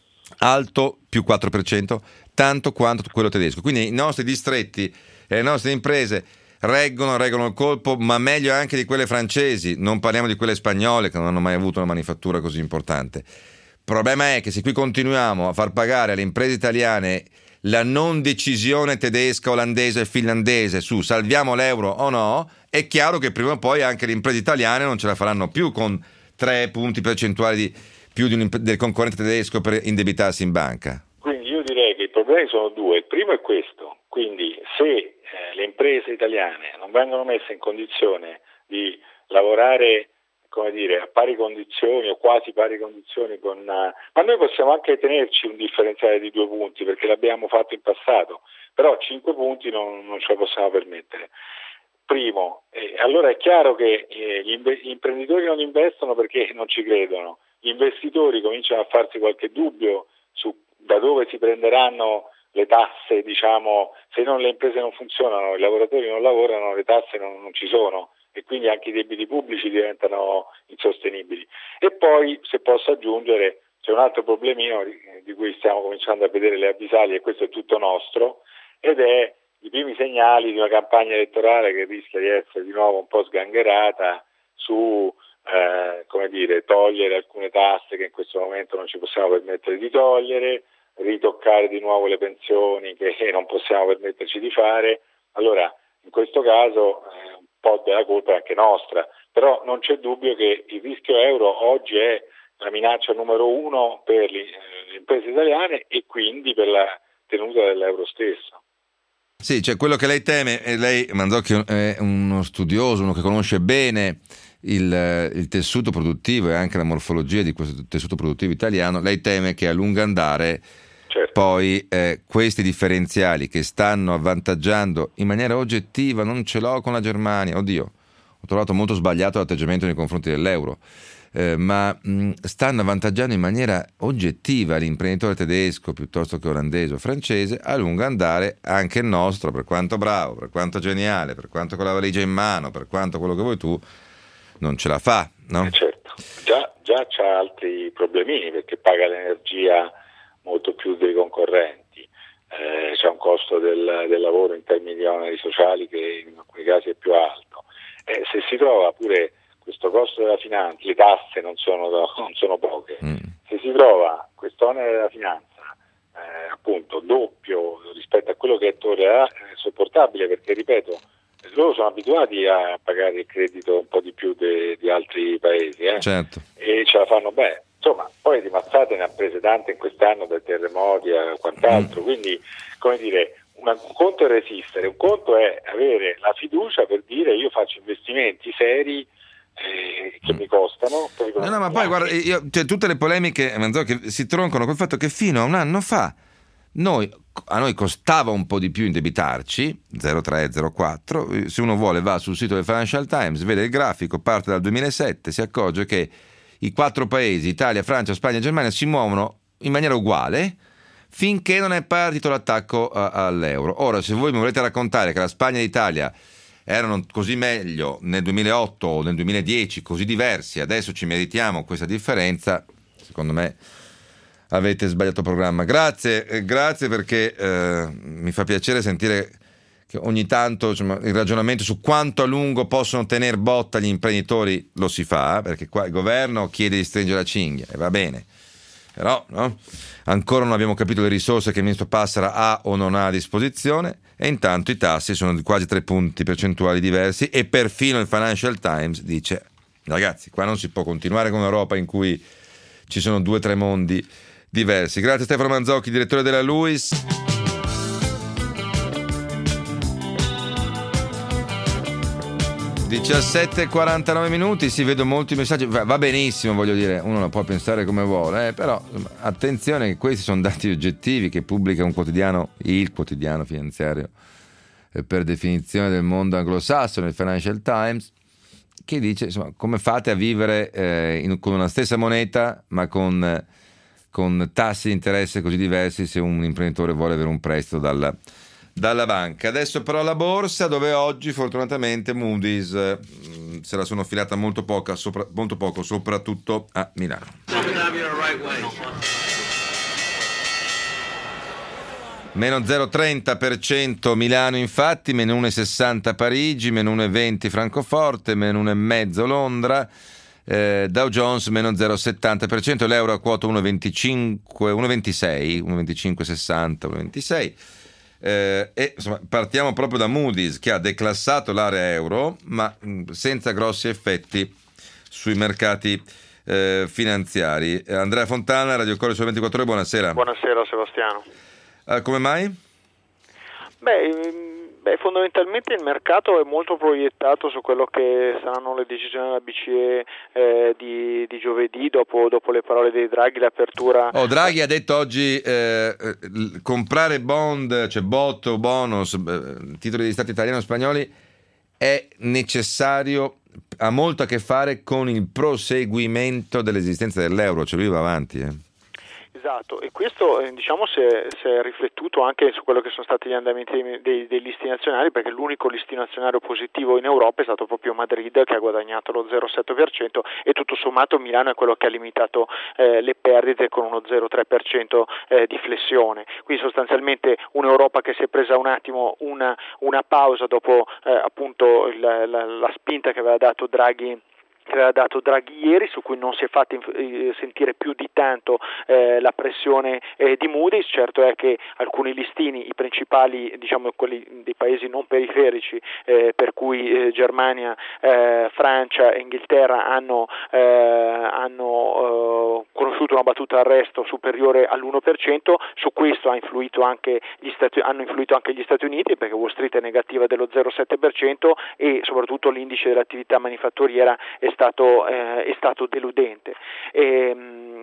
alto, più quattro per cento, tanto quanto quello tedesco. Quindi i nostri distretti e le nostre imprese reggono, reggono il colpo, ma meglio anche di quelle francesi, non parliamo di quelle spagnole che non hanno mai avuto una manifattura così importante. Il problema è che se qui continuiamo a far pagare alle imprese italiane la non decisione tedesca, olandese e finlandese su salviamo l'euro o no, è chiaro che prima o poi anche le imprese italiane non ce la faranno più con tre punti percentuali di, più di un, del concorrente tedesco per indebitarsi in banca. Quindi io direi che i problemi sono due. Il primo è questo, quindi se eh, le imprese italiane non vengono messe in condizione di lavorare, come dire, a pari condizioni o quasi pari condizioni con... Uh, ma noi possiamo anche tenerci un differenziale di due punti perché l'abbiamo fatto in passato, però cinque punti non, non ce lo possiamo permettere. Primo, eh, allora è chiaro che eh, gli, imbe- gli imprenditori non investono perché non ci credono, gli investitori cominciano a farsi qualche dubbio su da dove si prenderanno le tasse, diciamo, se non le imprese non funzionano, i lavoratori non lavorano, le tasse non, non ci sono e quindi anche i debiti pubblici diventano insostenibili. E poi, se posso aggiungere, c'è un altro problemino di, di cui stiamo cominciando a vedere le avvisaglie, e questo è tutto nostro, ed è i primi segnali di una campagna elettorale che rischia di essere di nuovo un po' sgangherata su, eh, come dire, togliere alcune tasse che in questo momento non ci possiamo permettere di togliere, ritoccare di nuovo le pensioni che non possiamo permetterci di fare. Allora, in questo caso eh, un po' della colpa è anche nostra, però non c'è dubbio che il rischio euro oggi è la minaccia numero uno per le, le imprese italiane e quindi per la tenuta dell'euro stesso. Sì, cioè quello che lei teme, e lei Manzocchi è uno studioso, uno che conosce bene il, il tessuto produttivo e anche la morfologia di questo tessuto produttivo italiano, lei teme che a lungo andare certo. poi eh, questi differenziali che stanno avvantaggiando in maniera oggettiva, non ce l'ho con la Germania, oddio, ho trovato molto sbagliato l'atteggiamento nei confronti dell'euro, eh, ma mh, stanno avvantaggiando in maniera oggettiva l'imprenditore tedesco piuttosto che olandese o francese, a lungo andare anche il nostro, per quanto bravo, per quanto geniale, per quanto con la valigia in mano, per quanto quello che vuoi tu, non ce la fa, no? Eh certo, già, già c'ha altri problemini perché paga l'energia molto più dei concorrenti, eh, c'è un costo del, del lavoro in termini di oneri sociali che in alcuni casi è più alto. Eh, se si trova pure questo costo della finanza, le tasse non sono, non sono poche, mm. se si trova questo onere della finanza eh, appunto doppio rispetto a quello che è tollerabile, è sopportabile, perché ripeto, loro sono abituati a pagare il credito un po' di più de, di altri paesi eh? Certo. E ce la fanno bene. Insomma, poi di mazzate ne ha prese tante in quest'anno, dai terremoti a quant'altro, mm. quindi come dire, una, un conto è resistere, un conto è avere la fiducia per dire io faccio investimenti seri eh, che mm. mi costano. Poi no, no, ma poi guarda, io, cioè, tutte le polemiche che si troncano col fatto che fino a un anno fa noi, a noi costava un po' di più indebitarci, zero virgola tre, zero virgola quattro, se uno vuole va sul sito del Financial Times, vede il grafico, parte dal duemilasette, si accorge che i quattro paesi, Italia, Francia, Spagna e Germania, si muovono in maniera uguale finché non è partito l'attacco a, all'euro. Ora, se voi mi volete raccontare che la Spagna e l'Italia erano così meglio nel duemilaotto o nel duemiladieci, così diversi, adesso ci meritiamo questa differenza, secondo me avete sbagliato programma. Grazie, eh, grazie perché eh, mi fa piacere sentire che ogni tanto insomma, il ragionamento su quanto a lungo possono tenere botta gli imprenditori lo si fa, perché qua il governo chiede di stringere la cinghia e va bene, però no? Ancora non abbiamo capito le risorse che il ministro Passera ha o non ha a disposizione, e intanto i tassi sono di quasi tre punti percentuali diversi, e perfino il Financial Times dice ragazzi, qua non si può continuare con un'Europa in cui ci sono due o tre mondi diversi. Grazie Stefano Manzocchi, direttore della LUISS. diciassette e quarantanove minuti, si vedo molti messaggi, va, va benissimo, voglio dire, uno la può pensare come vuole, eh, però attenzione che questi sono dati oggettivi che pubblica un quotidiano, il quotidiano finanziario eh, per definizione del mondo anglosassone, il Financial Times, che dice insomma come fate a vivere eh, in, con una stessa moneta ma con, con tassi di interesse così diversi se un imprenditore vuole avere un prestito dalla dalla banca. Adesso però la borsa, dove oggi fortunatamente Moody's mh, se la sono filata molto, poca, sopra, molto poco, soprattutto a Milano. Meno zero virgola trenta per cento Milano infatti, meno uno virgola sessanta Parigi, meno uno virgola venti Francoforte, meno uno virgola cinque Londra, eh, Dow Jones meno zero virgola settanta per cento, l'euro a quota uno virgola venticinque, uno virgola ventisei, uno virgola venticinque sessanta, uno virgola ventisei. Eh, e insomma partiamo proprio da Moody's, che ha declassato l'area euro ma mh, senza grossi effetti sui mercati eh, finanziari. eh, Andrea Fontana, Radio Core su ventiquattro ore, buonasera. Buonasera Sebastiano. Eh, come mai? Beh, beh, fondamentalmente il mercato è molto proiettato su quello che saranno le decisioni della B C E eh, di, di giovedì, dopo, dopo le parole dei Draghi, l'apertura. Oh, Draghi ha detto oggi eh, comprare bond, cioè botto, bonus, eh, titoli di Stato italiano o spagnoli è necessario, ha molto a che fare con il proseguimento dell'esistenza dell'euro, cioè lui va avanti. Eh. Esatto, e questo diciamo si è, si è riflettuto anche su quello che sono stati gli andamenti dei, dei, dei listi nazionali, perché l'unico listino azionario positivo in Europa è stato proprio Madrid, che ha guadagnato lo zero virgola sette per cento, e tutto sommato Milano è quello che ha limitato eh, le perdite con uno zero virgola tre per cento eh, di flessione. Quindi sostanzialmente un'Europa che si è presa un attimo una, una pausa dopo eh, appunto il, la, la spinta che aveva dato Draghi che aveva dato Draghi ieri, su cui non si è fatto eh, sentire più di tanto eh, la pressione eh, di Moody's. Certo è che alcuni listini, i principali, diciamo quelli dei paesi non periferici, eh, per cui eh, Germania, eh, Francia e Inghilterra hanno, eh, hanno eh, conosciuto una battuta d'arresto superiore all'uno per cento. Su questo ha influito anche gli Stati, hanno influito anche gli Stati Uniti, perché Wall Street è negativa dello zero virgola sette per cento e soprattutto l'indice dell'attività manifatturiera è stato, eh, è stato deludente. E,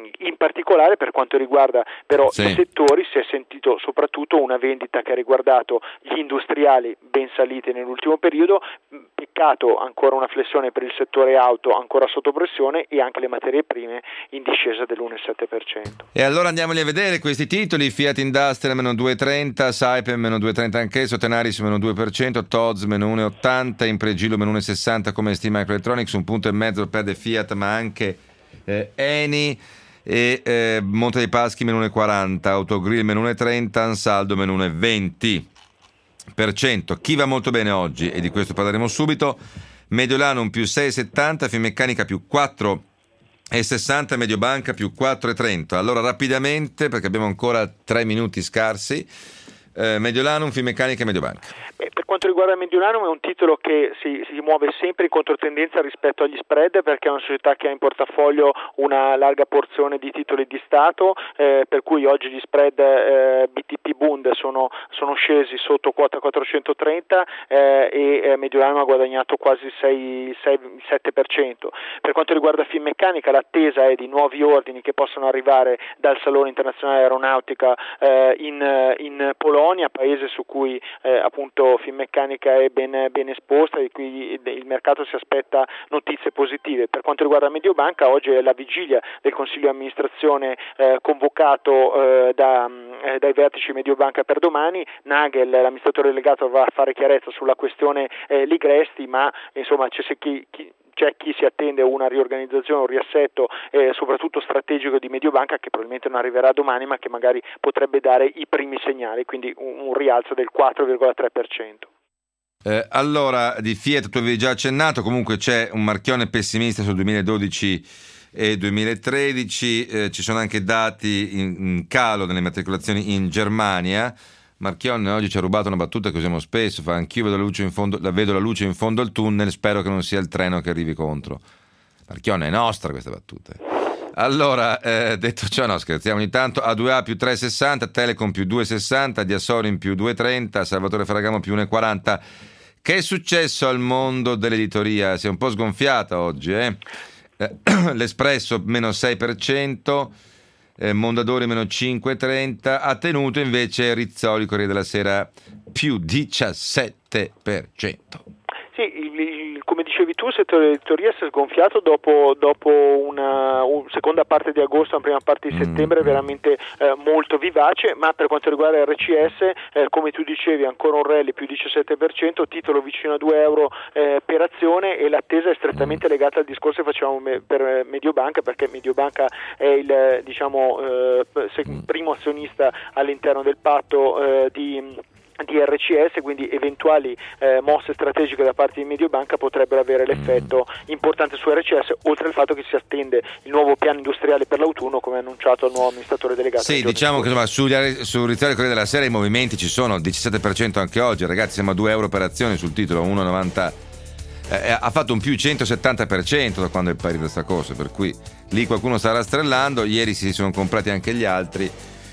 in particolare per quanto riguarda però sì. i settori si è sentito soprattutto una vendita che ha riguardato gli industriali ben saliti nell'ultimo periodo, peccato ancora una flessione per il settore auto ancora sotto pressione e anche le materie prime in discesa dell'uno virgola sette per cento. E allora andiamoli a vedere questi titoli: Fiat Industrial meno due virgola trenta, Saipem meno due virgola trenta anch'esso, Tenaris meno due per cento, T O Z meno uno virgola ottanta, Impregilo meno uno virgola sessanta come ST Microelectronics, un punto e mezzo perde Fiat ma anche eh, Eni, e eh, Monte dei Paschi meno uno virgola quaranta, Autogrill meno uno virgola trenta, Ansaldo meno uno virgola venti per cento. Chi va molto bene oggi, e di questo parleremo subito: Mediolanum più sei virgola settanta, Finmeccanica più quattro virgola sessanta, Mediobanca più quattro virgola trenta. Allora rapidamente, perché abbiamo ancora tre minuti scarsi, eh, Mediolanum, Finmeccanica e Mediobanca. Beh, per quanto riguarda Mediolanum è un titolo che si, si muove sempre in controtendenza rispetto agli spread, perché è una società che ha in portafoglio una larga porzione di titoli di Stato, eh, per cui oggi gli spread eh, B T P Bund sono, sono scesi sotto quota quattrocentotrenta eh, e eh, Mediolanum ha guadagnato quasi sei sette per cento. Per quanto riguarda Finmeccanica l'attesa è di nuovi ordini che possono arrivare dal Salone Internazionale Aeronautica eh, in, in Polonia, paese su cui eh, appunto Finmeccanica è ben, ben esposta e qui il mercato si aspetta notizie positive. Per quanto riguarda Mediobanca, oggi è la vigilia del Consiglio di amministrazione eh, convocato eh, da, eh, dai vertici Mediobanca per domani. Nagel, l'amministratore delegato, va a fare chiarezza sulla questione eh, Ligresti, ma insomma c'è chi, chi c'è chi si attende una riorganizzazione, un riassetto eh, soprattutto strategico di Mediobanca, che probabilmente non arriverà domani ma che magari potrebbe dare i primi segnali, quindi un, un rialzo del quattro virgola tre per cento. Eh, allora, di Fiat tu avevi già accennato, comunque c'è un marchione pessimista sul duemiladodici e duemilatredici, eh, ci sono anche dati in, in calo nelle matricolazioni in Germania. Marchionne oggi ci ha rubato una battuta che usiamo spesso, fa: anch'io vedo la luce in fondo, la vedo la luce in fondo al tunnel, spero che non sia il treno che arrivi contro. Marchionne, è nostra questa battuta. Allora, eh, detto ciò, no, scherziamo ogni tanto. A due A più tre virgola sessanta, Telecom più due virgola sessanta, Diasorin più due virgola trenta, Salvatore Ferragamo più uno virgola quaranta. Che è successo al mondo dell'editoria? Si è un po' sgonfiata oggi, eh? Eh, L'Espresso meno sei per cento, Eh, Mondadori meno cinque virgola trenta, ha tenuto invece Rizzoli, Corriere della Sera, più diciassette per cento. Sì, il, il, come dicevi tu, il settore dell'editoria si è sgonfiato dopo, dopo una, una seconda parte di agosto, una prima parte di settembre mm. veramente eh, molto vivace, ma per quanto riguarda R C S, eh, come tu dicevi, ancora un rally più diciassette per cento, titolo vicino a due euro eh, per azione, e l'attesa è strettamente legata al discorso che facciamo me, per Mediobanca, perché Mediobanca è il diciamo eh, primo azionista all'interno del patto eh, di di R C S, quindi eventuali eh, mosse strategiche da parte di Mediobanca potrebbero avere l'effetto importante su R C S, oltre al fatto che si attende il nuovo piano industriale per l'autunno, come annunciato al nuovo amministratore delegato. Sì, diciamo che insomma, su, su Rizzoli Corriere della Sera i movimenti ci sono, il diciassette per cento anche oggi, ragazzi, siamo a due euro per azione sul titolo, uno virgola novanta, eh, ha fatto un più centosettanta per cento da quando è partita questa corsa, per cui lì qualcuno sta rastrellando. Ieri si sono comprati anche gli altri,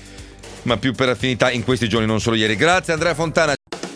ma più per affinità in questi giorni, non solo ieri. Grazie Andrea Fontana.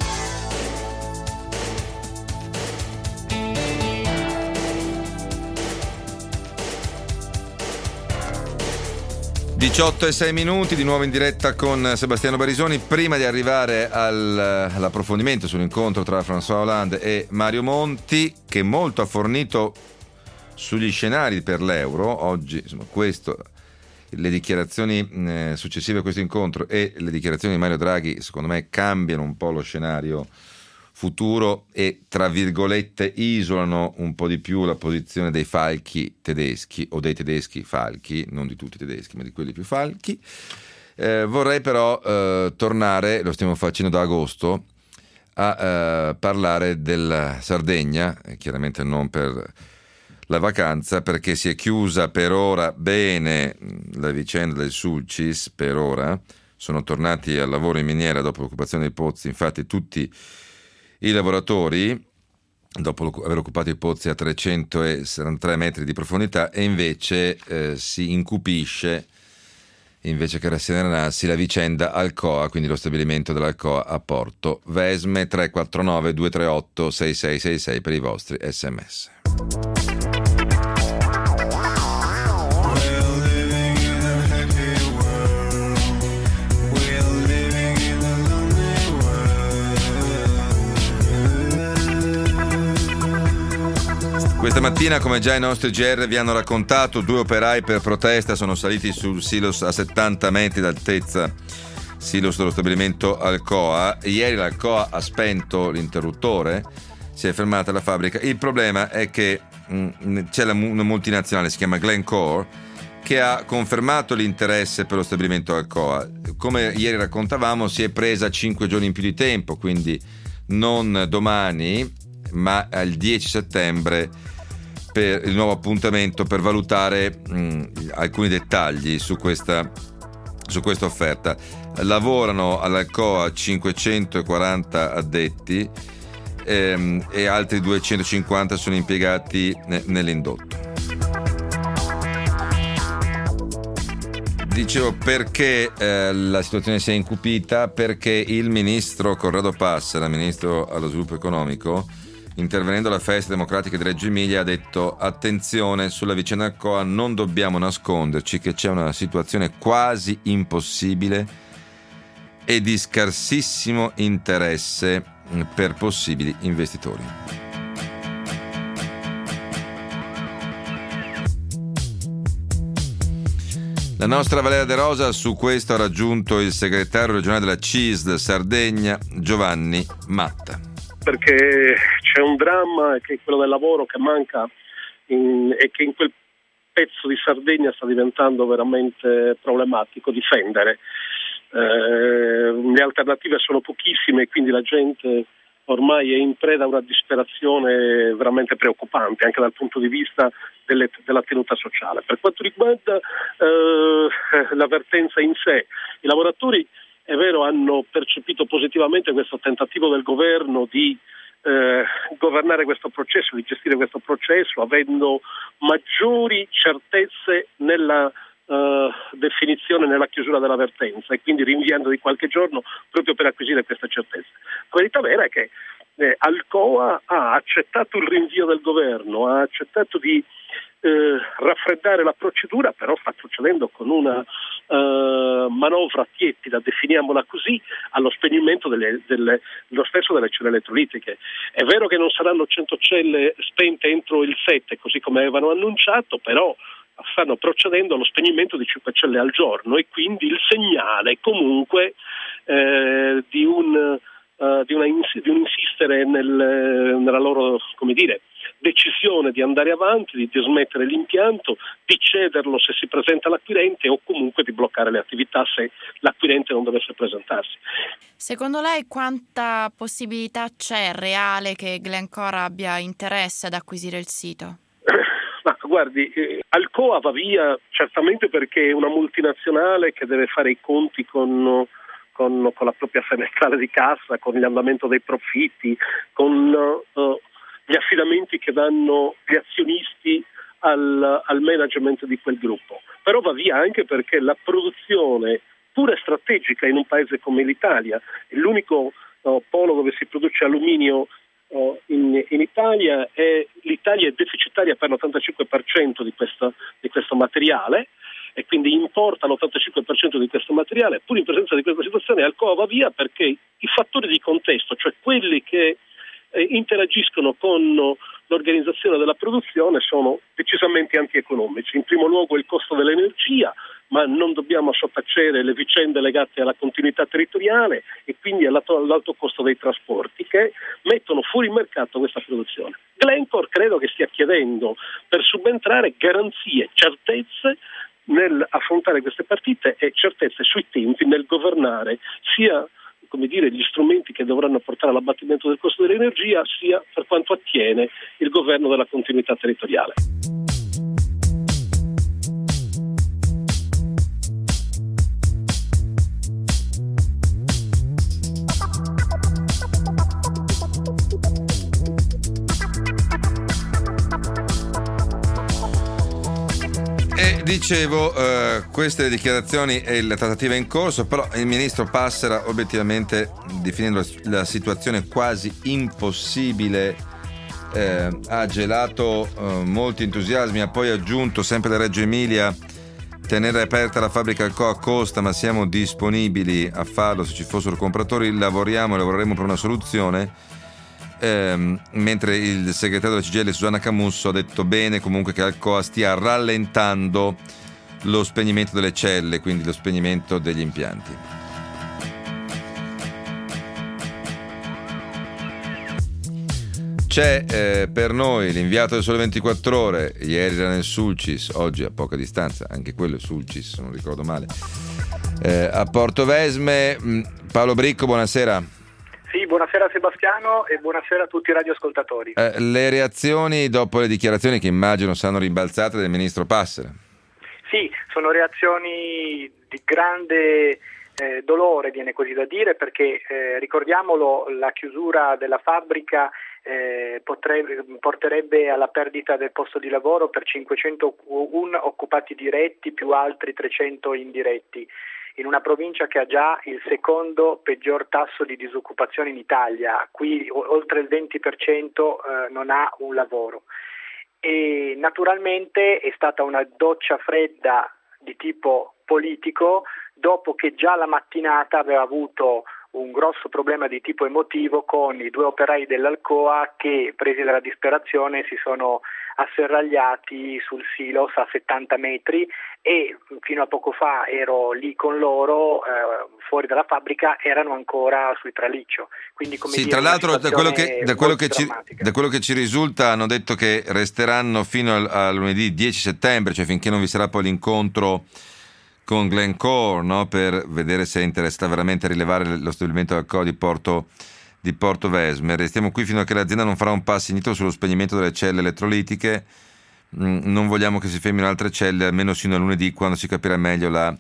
diciotto e sei minuti, di nuovo in diretta con Sebastiano Barisoni. Prima di arrivare al, all'approfondimento sull'incontro tra François Hollande e Mario Monti, che molto ha fornito sugli scenari per l'euro oggi, insomma, questo, le dichiarazioni eh, successive a questo incontro e le dichiarazioni di Mario Draghi secondo me cambiano un po' lo scenario futuro e tra virgolette isolano un po' di più la posizione dei falchi tedeschi, o dei tedeschi falchi, non di tutti i tedeschi ma di quelli più falchi. Eh, vorrei però eh, tornare, lo stiamo facendo da agosto, a eh, parlare della Sardegna, eh, chiaramente non per la vacanza, perché si è chiusa per ora bene la vicenda del Sulcis. Per ora sono tornati al lavoro in miniera dopo l'occupazione dei pozzi, infatti tutti i lavoratori, dopo aver occupato i pozzi a trecentosettantatré metri di profondità, e invece eh, si incupisce, invece che rasserenarsi, la vicenda Alcoa, quindi lo stabilimento dell'Alcoa a Porto Vesme. Tre quattro nove due tre otto sei sei sei sei per i vostri sms. Questa mattina, come già i nostri G R vi hanno raccontato, due operai per protesta sono saliti sul silos a settanta metri d'altezza, silos dello stabilimento Alcoa. Ieri l'Alcoa ha spento l'interruttore, si è fermata la fabbrica. Il problema è che mh, c'è la, una multinazionale, si chiama Glencore, che ha confermato l'interesse per lo stabilimento Alcoa. Come ieri raccontavamo, si è presa cinque giorni in più di tempo, quindi non domani, ma al dieci settembre, per il nuovo appuntamento per valutare mh, alcuni dettagli su questa, su questa offerta. Lavorano all'Alcoa cinquecentoquaranta addetti ehm, e altri duecentocinquanta sono impiegati ne, nell'indotto. Dicevo, perché eh, la situazione si è incupita? Perché il ministro Corrado Passera, ministro allo sviluppo economico, intervenendo alla Festa Democratica di Reggio Emilia, ha detto: attenzione, sulla vicenda Alcoa non dobbiamo nasconderci che c'è una situazione quasi impossibile e di scarsissimo interesse per possibili investitori. La nostra Valeria De Rosa su questo ha raggiunto il segretario regionale della C I S D Sardegna, Giovanni Matta. Perché c'è un dramma che è quello del lavoro che manca in, e che in quel pezzo di Sardegna sta diventando veramente problematico difendere. Eh, le alternative sono pochissime e quindi la gente ormai è in preda a una disperazione veramente preoccupante anche dal punto di vista delle, della tenuta sociale. Per quanto riguarda eh, la vertenza in sé, i lavoratori, è vero, hanno percepito positivamente questo tentativo del governo di eh, governare questo processo, di gestire questo processo, avendo maggiori certezze nella eh, definizione, nella chiusura della vertenza e quindi rinviando di qualche giorno proprio per acquisire queste certezze. La verità vera è che eh, Alcoa ha accettato il rinvio del governo, ha accettato di Eh, raffreddare la procedura, però sta procedendo con una eh, manovra tiepida, definiamola così, allo spegnimento delle, delle, lo stesso delle celle elettrolitiche. È vero che non saranno cento celle spente entro il sette, così come avevano annunciato, però stanno procedendo allo spegnimento di cinque celle al giorno e quindi il segnale comunque eh, di un Uh, di, una ins- di un insistere nel, nella loro, come dire, decisione di andare avanti, di dismettere l'impianto, di cederlo se si presenta l'acquirente o comunque di bloccare le attività se l'acquirente non dovesse presentarsi. Secondo lei quanta possibilità c'è reale che Glencore abbia interesse ad acquisire il sito? Ma guardi, eh, Alcoa va via certamente perché è una multinazionale che deve fare i conti con Con, con la propria semestrale di cassa, con l'andamento dei profitti, con uh, gli affidamenti che danno gli azionisti al, al management di quel gruppo. Però va via anche perché la produzione pure strategica in un paese come l'Italia, è l'unico uh, polo dove si produce alluminio uh, in, in Italia, è, l'Italia è deficitaria per l'ottantacinque per cento di, questa, di questo materiale, e quindi importa l'ottantacinque per cento di questo materiale. Pur in presenza di questa situazione Alcoa va via perché i fattori di contesto, cioè quelli che eh, interagiscono con l'organizzazione della produzione, sono decisamente antieconomici. In primo luogo il costo dell'energia, ma non dobbiamo sottacere le vicende legate alla continuità territoriale e quindi all'alto costo dei trasporti che mettono fuori mercato questa produzione. Glencore credo che stia chiedendo per subentrare garanzie, certezze nel affrontare queste partite e certezze sui tempi nel governare sia, come dire, gli strumenti che dovranno portare all'abbattimento del costo dell'energia, sia per quanto attiene il governo della continuità territoriale. E dicevo, eh, queste dichiarazioni e la trattativa in corso, però il ministro Passera, obiettivamente, definendo la situazione quasi impossibile, eh, ha gelato eh, molti entusiasmi, ha poi aggiunto, sempre da Reggio Emilia: tenere aperta la fabbrica Alcoa costa, ma siamo disponibili a farlo se ci fossero compratori, lavoriamo e lavoreremo per una soluzione. ehm, mentre il segretario della C G I L Susanna Camusso ha detto bene comunque che Alcoa stia rallentando lo spegnimento delle celle, quindi lo spegnimento degli impianti. C'è eh, per noi l'inviato del Sole ventiquattro Ore, ieri era nel Sulcis, oggi a poca distanza, anche quello è Sulcis, se non ricordo male, eh, a Portovesme. Paolo Bricco, buonasera. Sì, buonasera Sebastiano e buonasera a tutti i radioascoltatori. Eh, le reazioni dopo le dichiarazioni che immagino saranno rimbalzate del ministro Passera? Sì, sono reazioni di grande eh, dolore, viene così da dire, perché eh, ricordiamolo, la chiusura della fabbrica eh, potrebbe, porterebbe alla perdita del posto di lavoro per cinquecentouno occupati diretti più altri trecento indiretti, in una provincia che ha già il secondo peggior tasso di disoccupazione in Italia. Qui o- oltre il venti per cento eh, non ha un lavoro. E naturalmente è stata una doccia fredda di tipo politico, dopo che già la mattinata aveva avuto un grosso problema di tipo emotivo con i due operai dell'Alcoa che, presi dalla disperazione, si sono asserragliati sul silos a settanta metri, e fino a poco fa ero lì con loro, eh, fuori dalla fabbrica, erano ancora sui traliccio. Quindi, come sì, dire, tra l'altro da quello, che, da, quello che ci, da quello che ci risulta hanno detto che resteranno fino al, a lunedì dieci settembre, cioè finché non vi sarà poi l'incontro con Glencore, no? Per vedere se interessa veramente a rilevare lo stabilimento Alcoa di Porto di Portovesme. Restiamo qui fino a che l'azienda non farà un passo indietro sullo spegnimento delle celle elettrolitiche. Mm, non vogliamo che si fermino altre celle, almeno sino a lunedì, quando si capirà meglio la,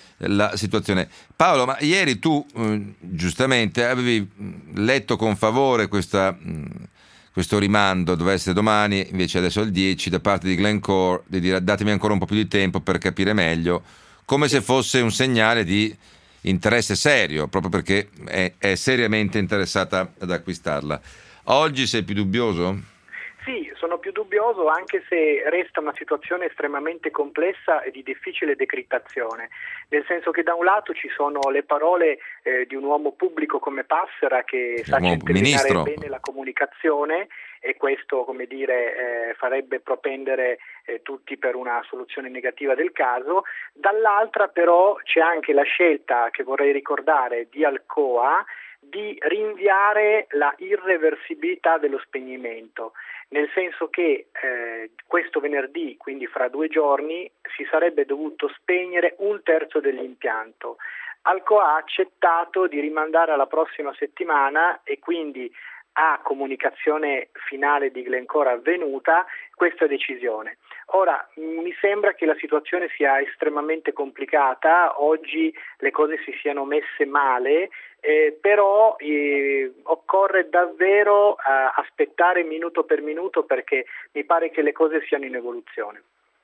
la situazione. Paolo, ma ieri tu eh, giustamente avevi letto con favore questa, mh, questo rimando, doveva essere domani, invece adesso è il dieci, da parte di Glencore, di dire datemi ancora un po' più di tempo per capire meglio, come se fosse un segnale di interesse serio, proprio perché è, è seriamente interessata ad acquistarla. Oggi sei più dubbioso? Sì, sono più dubbioso, anche se resta una situazione estremamente complessa e di difficile decrittazione, nel senso che da un lato ci sono le parole eh, di un uomo pubblico come Passera, che sa centellinare bene la comunicazione, e questo, come dire, eh, farebbe propendere eh, tutti per una soluzione negativa del caso. Dall'altra però c'è anche la scelta, che vorrei ricordare, di Alcoa di rinviare la irreversibilità dello spegnimento, nel senso che eh, questo venerdì, quindi fra due giorni, si sarebbe dovuto spegnere un terzo dell'impianto. Alcoa ha accettato di rimandare alla prossima settimana, e quindi a comunicazione finale di Glencore avvenuta questa decisione. Ora, mi sembra che la situazione sia estremamente complicata, oggi le cose si siano messe male, eh, però eh, occorre davvero eh, aspettare minuto per minuto, perché mi pare che le cose siano in evoluzione.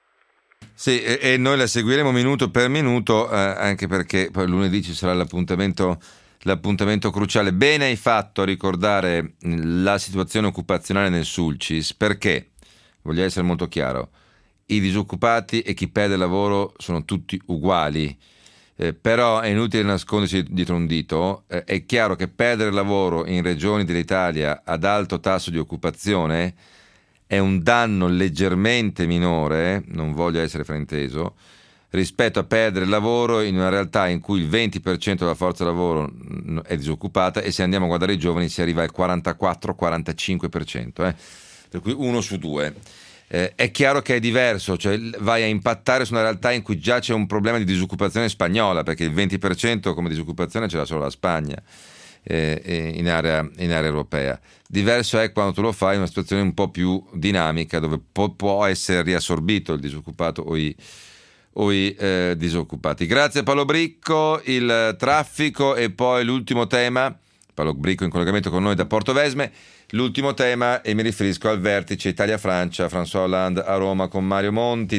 Sì, e, e noi la seguiremo minuto per minuto, eh, anche perché poi lunedì ci sarà l'appuntamento l'appuntamento cruciale. Bene hai fatto a ricordare la situazione occupazionale nel Sulcis, perché, voglio essere molto chiaro, i disoccupati e chi perde il lavoro sono tutti uguali, eh, però è inutile nascondersi dietro un dito. Eh, è chiaro che perdere il lavoro in regioni dell'Italia ad alto tasso di occupazione è un danno leggermente minore, non voglio essere frainteso, rispetto a perdere il lavoro in una realtà in cui il venti per cento della forza lavoro è disoccupata, e se andiamo a guardare i giovani si arriva al quarantaquattro quarantacinque per cento, eh? Per cui uno su due. Eh, è chiaro che è diverso, cioè vai a impattare su una realtà in cui già c'è un problema di disoccupazione spagnola, perché il venti per cento come disoccupazione ce l'ha solo la Spagna eh, in, area, in area europea. Diverso è quando tu lo fai in una situazione un po' più dinamica, dove può, può essere riassorbito il disoccupato o i o i eh, disoccupati. Grazie Paolo Bricco. Il traffico e poi l'ultimo tema, Paolo Bricco in collegamento con noi da Portovesme, l'ultimo tema, e mi riferisco al vertice Italia-Francia, François Hollande a Roma con Mario Monti.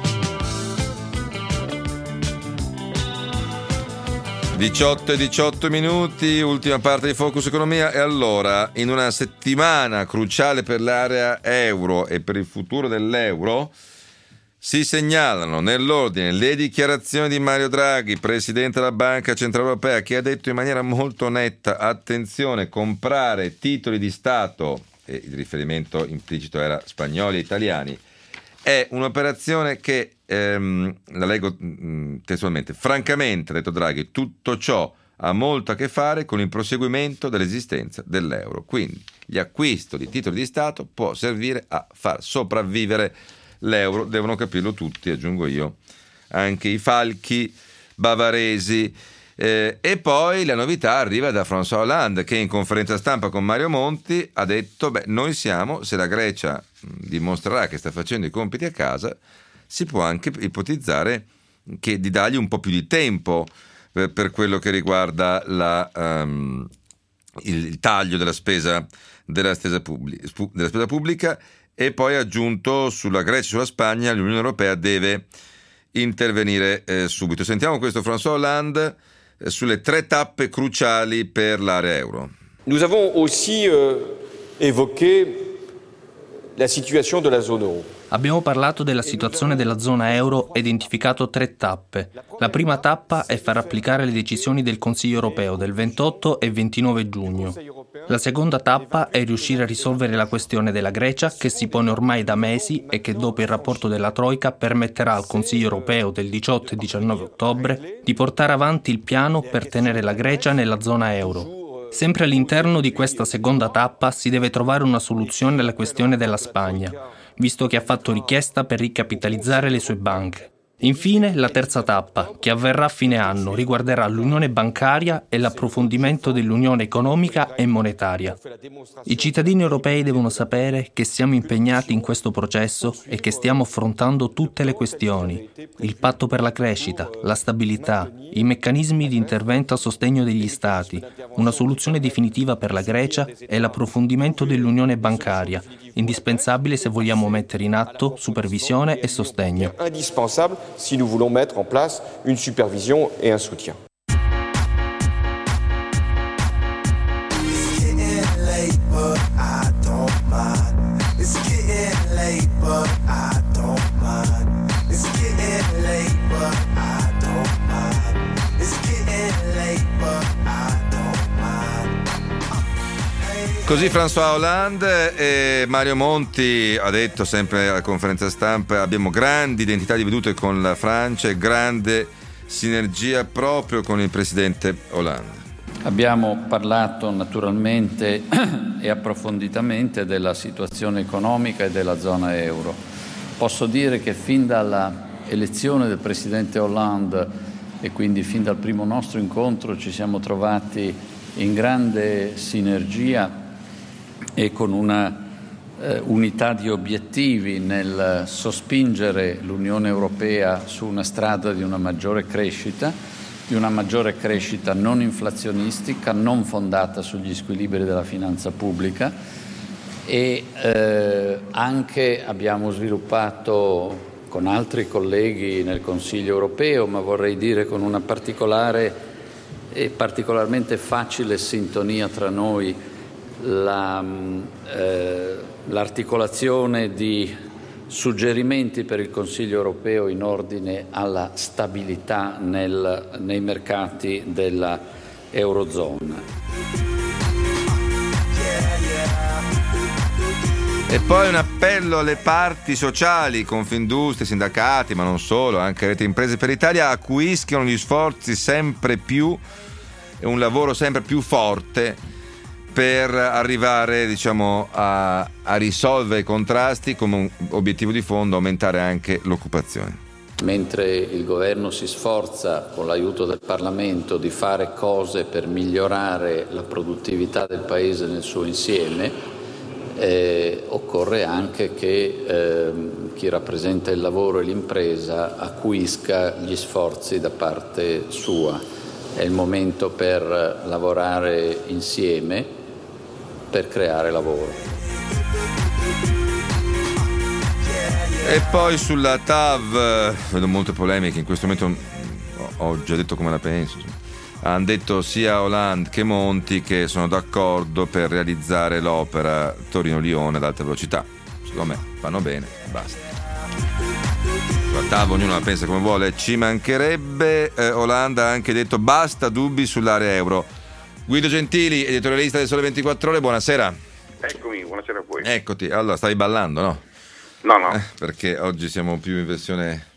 diciotto e diciotto minuti, ultima parte di Focus Economia. E allora, in una settimana cruciale per l'area euro e per il futuro dell'euro, Si segnalano nell'ordine le dichiarazioni di Mario Draghi, presidente della Banca Centrale Europea, che ha detto in maniera molto netta: attenzione, comprare titoli di Stato, e il riferimento implicito era spagnoli e italiani, è un'operazione che, ehm, la leggo mh, testualmente, francamente, ha detto Draghi, tutto ciò ha molto a che fare con il proseguimento dell'esistenza dell'euro. Quindi gli acquisti di titoli di Stato può servire a far sopravvivere l'euro, devono capirlo tutti, aggiungo io, anche i falchi bavaresi. Eh, e poi la novità arriva da François Hollande, che in conferenza stampa con Mario Monti ha detto: beh, noi siamo, se la Grecia dimostrerà che sta facendo i compiti a casa, si può anche ipotizzare che di dargli un po' più di tempo per, per quello che riguarda la, um, il, il taglio della spesa della spesa, pubblica, della spesa pubblica. E poi ha aggiunto: sulla Grecia e sulla Spagna l'Unione Europea deve intervenire eh, subito. Sentiamo questo François Hollande eh, sulle tre tappe cruciali per l'area euro. Nous avons aussi euh, évoqué la situation de la zone euro. Abbiamo parlato della situazione della zona euro e identificato tre tappe. La prima tappa è far applicare le decisioni del Consiglio europeo del ventotto e ventinove giugno. La seconda tappa è riuscire a risolvere la questione della Grecia, che si pone ormai da mesi e che dopo il rapporto della Troika permetterà al Consiglio europeo del diciotto e diciannove ottobre di portare avanti il piano per tenere la Grecia nella zona euro. Sempre all'interno di questa seconda tappa si deve trovare una soluzione alla questione della Spagna, visto che ha fatto richiesta per ricapitalizzare le sue banche. Infine, la terza tappa, che avverrà a fine anno, riguarderà l'unione bancaria e l'approfondimento dell'unione economica e monetaria. I cittadini europei devono sapere che siamo impegnati in questo processo e che stiamo affrontando tutte le questioni: il patto per la crescita, la stabilità, i meccanismi di intervento a sostegno degli Stati, una soluzione definitiva per la Grecia e l'approfondimento dell'unione bancaria, indispensabile se vogliamo mettere in atto supervisione e sostegno. Indispensable si nous voulons mettre en place une supervision et un soutien. Così François Hollande. E Mario Monti ha detto sempre alla conferenza stampa: abbiamo grandi identità di vedute con la Francia e grande sinergia proprio con il presidente Hollande. Abbiamo parlato naturalmente e approfonditamente della situazione economica e della zona euro. Posso dire che fin dalla elezione del presidente Hollande e quindi fin dal primo nostro incontro ci siamo trovati in grande sinergia e con una eh, unità di obiettivi nel sospingere l'Unione Europea su una strada di una maggiore crescita, di una maggiore crescita non inflazionistica, non fondata sugli squilibri della finanza pubblica, e eh, anche abbiamo sviluppato con altri colleghi nel Consiglio Europeo, ma vorrei dire con una particolare e particolarmente facile sintonia tra noi, la, eh, l'articolazione di suggerimenti per il Consiglio europeo in ordine alla stabilità nel, nei mercati della Eurozona. E poi un appello alle parti sociali, Confindustria, sindacati, ma non solo, anche Rete Imprese per l'Italia, acuiscano gli sforzi sempre più e un lavoro sempre più forte per arrivare, diciamo, a, a risolvere i contrasti, come un obiettivo di fondo aumentare anche l'occupazione. Mentre il governo si sforza con l'aiuto del Parlamento di fare cose per migliorare la produttività del Paese nel suo insieme, eh, occorre anche che eh, chi rappresenta il lavoro e l'impresa acuisca gli sforzi da parte sua. È il momento per lavorare insieme per creare lavoro. E poi sulla T A V vedo molte polemiche in questo momento, ho già detto come la penso. Hanno detto sia Hollande che Monti che sono d'accordo per realizzare l'opera Torino-Lione ad alta velocità. Secondo me fanno bene, basta. A tavola ognuno la pensa come vuole, ci mancherebbe. eh, Hollande ha anche detto basta dubbi sull'area euro. Guido Gentili, editorialista del Sole ventiquattro Ore, buonasera. Eccomi, buonasera a voi. Eccoti, allora stavi ballando, no? No, no. Eh, perché oggi siamo più in versione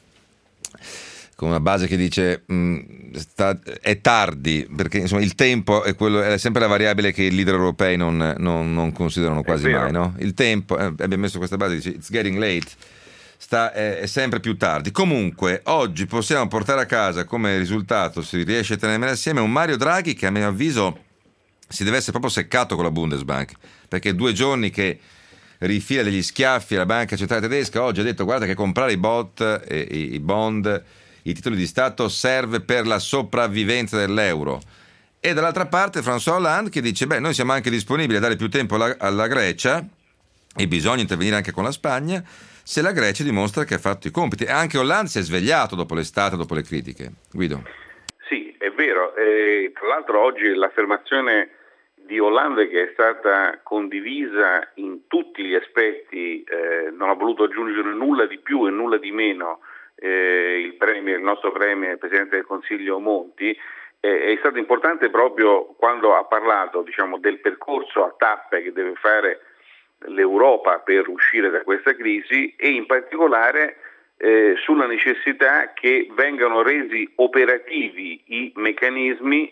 con una base che dice mh, sta, è tardi, perché insomma il tempo è, quello, è sempre la variabile che i leader europei non, non, non considerano quasi mai, no? Il tempo, eh, abbiamo messo questa base, dice it's getting late. Sta, è, è sempre più tardi. Comunque oggi possiamo portare a casa come risultato, se riesce a tenermene assieme, un Mario Draghi che a mio avviso si deve essere proprio seccato con la Bundesbank, perché due giorni che rifila degli schiaffi alla banca centrale tedesca, oggi ha detto guarda che comprare i bot, eh, i, i bond, i titoli di Stato serve per la sopravvivenza dell'euro. E dall'altra parte François Hollande che dice beh noi siamo anche disponibili a dare più tempo alla, alla Grecia e bisogna intervenire anche con la Spagna se la Grecia dimostra che ha fatto i compiti. E anche Hollande si è svegliato dopo l'estate, dopo le critiche. Guido. Sì, è vero. E tra l'altro oggi l'affermazione di Hollande, che è stata condivisa in tutti gli aspetti, eh, non ha voluto aggiungere nulla di più e nulla di meno eh, il, premier, il nostro premier, il Presidente del Consiglio Monti, eh, è stato importante proprio quando ha parlato, diciamo, del percorso a tappe che deve fare l'Europa per uscire da questa crisi e in particolare eh, sulla necessità che vengano resi operativi i meccanismi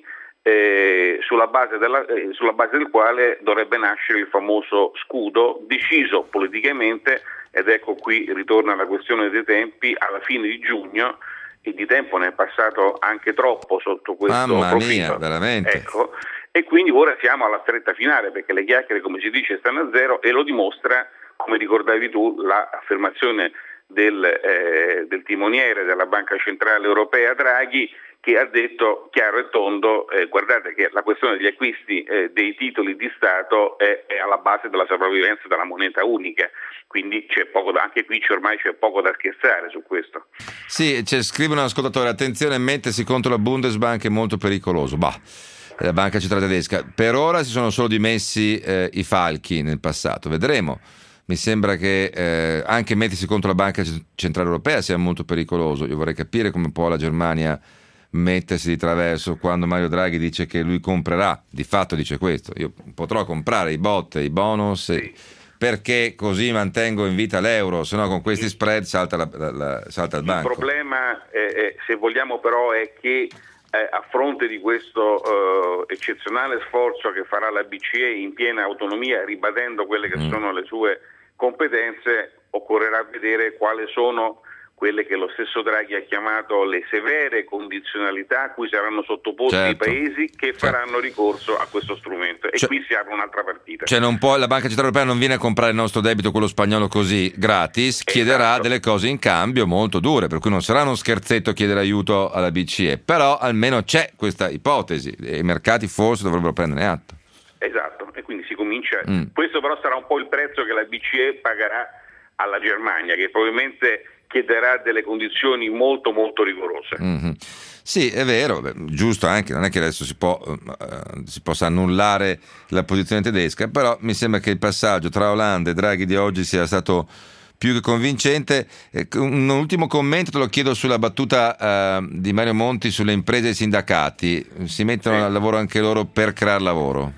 eh, sulla base della, eh, sulla base del quale dovrebbe nascere il famoso scudo deciso politicamente, ed ecco qui ritorna la questione dei tempi, alla fine di giugno, e di tempo ne è passato anche troppo sotto questo Mamma profilo. Mia, veramente. Ecco. E quindi ora siamo alla stretta finale, perché le chiacchiere, come si dice, stanno a zero, e lo dimostra, come ricordavi tu, l'affermazione del, eh, del timoniere della Banca Centrale Europea Draghi, che ha detto chiaro e tondo eh, guardate che la questione degli acquisti eh, dei titoli di Stato è, è alla base della sopravvivenza della moneta unica, quindi c'è poco da, anche qui c'è, ormai c'è poco da scherzare su questo. Sì, c'è, scrive un ascoltatore, attenzione, mettersi contro la Bundesbank è molto pericoloso. Bah, la banca centrale tedesca. Per ora si sono solo dimessi eh, i falchi nel passato, vedremo. Mi sembra che eh, anche mettersi contro la banca centrale europea sia molto pericoloso. Io vorrei capire come può la Germania mettersi di traverso quando Mario Draghi dice che lui comprerà, di fatto dice questo, io potrò comprare i bot e i bonus e, perché così mantengo in vita l'euro, se no con questi spread salta, la, la, la, salta il banco. Il problema è, è, se vogliamo però è che eh, a fronte di questo eh, eccezionale sforzo che farà la B C E in piena autonomia, ribadendo quelle che mm. sono le sue competenze, occorrerà vedere quali sono quelle che lo stesso Draghi ha chiamato le severe condizionalità a cui saranno sottoposti certo. i paesi che faranno certo. ricorso a questo strumento. E cioè, qui si apre un'altra partita. Cioè non può, la Banca Centrale Europea non viene a comprare il nostro debito, quello spagnolo, così gratis, esatto. chiederà delle cose in cambio molto dure, per cui non sarà uno scherzetto chiedere aiuto alla B C E, però almeno c'è questa ipotesi e i mercati forse dovrebbero prenderne atto. Esatto, e quindi si comincia. Mm. Questo però sarà un po' il prezzo che la B C E pagherà alla Germania, che probabilmente chiederà delle condizioni molto molto rigorose. Mm-hmm. Sì, è vero, beh, giusto anche, non è che adesso si può uh, si possa annullare la posizione tedesca, però mi sembra che il passaggio tra Hollande e Draghi di oggi sia stato più che convincente. Eh, un ultimo commento te lo chiedo sulla battuta uh, di Mario Monti sulle imprese e i sindacati, si mettono sì. al lavoro anche loro per creare lavoro?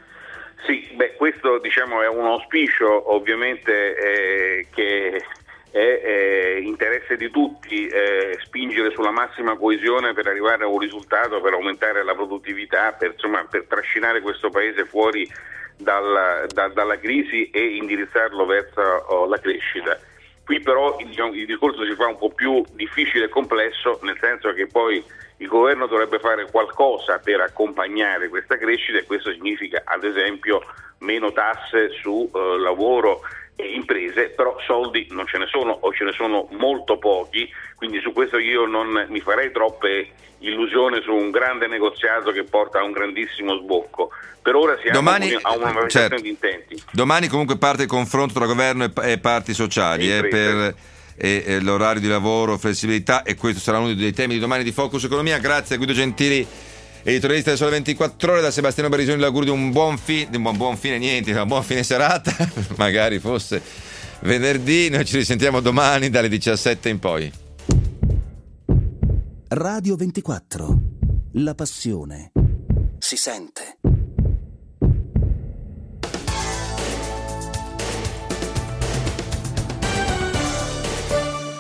Sì, beh, questo diciamo è un auspicio ovviamente eh, che è eh, interesse di tutti, eh, spingere sulla massima coesione per arrivare a un risultato, per aumentare la produttività, per, insomma, per trascinare questo paese fuori dalla, da, dalla crisi e indirizzarlo verso oh, la crescita. Qui però diciamo, il discorso si fa un po' più difficile e complesso, nel senso che poi il governo dovrebbe fare qualcosa per accompagnare questa crescita, e questo significa ad esempio meno tasse su eh, lavoro e imprese, però soldi non ce ne sono o ce ne sono molto pochi, quindi su questo io non mi farei troppe illusioni su un grande negoziato che porta a un grandissimo sbocco. Per ora siamo Domani, a una valutazione certo. di intenti. Domani comunque parte il confronto tra governo e, e parti sociali eh, per e, e l'orario di lavoro, flessibilità, e questo sarà uno dei temi di domani di Focus Economia. Grazie a Guido Gentili, editorialista del Sole ventiquattro Ore, da Sebastiano Barisoni l'augurio di un buon fine, di un buon, buon fine niente, di un buon fine serata, magari fosse venerdì, noi ci risentiamo domani dalle diciassette in poi. Radio ventiquattro. La passione si sente.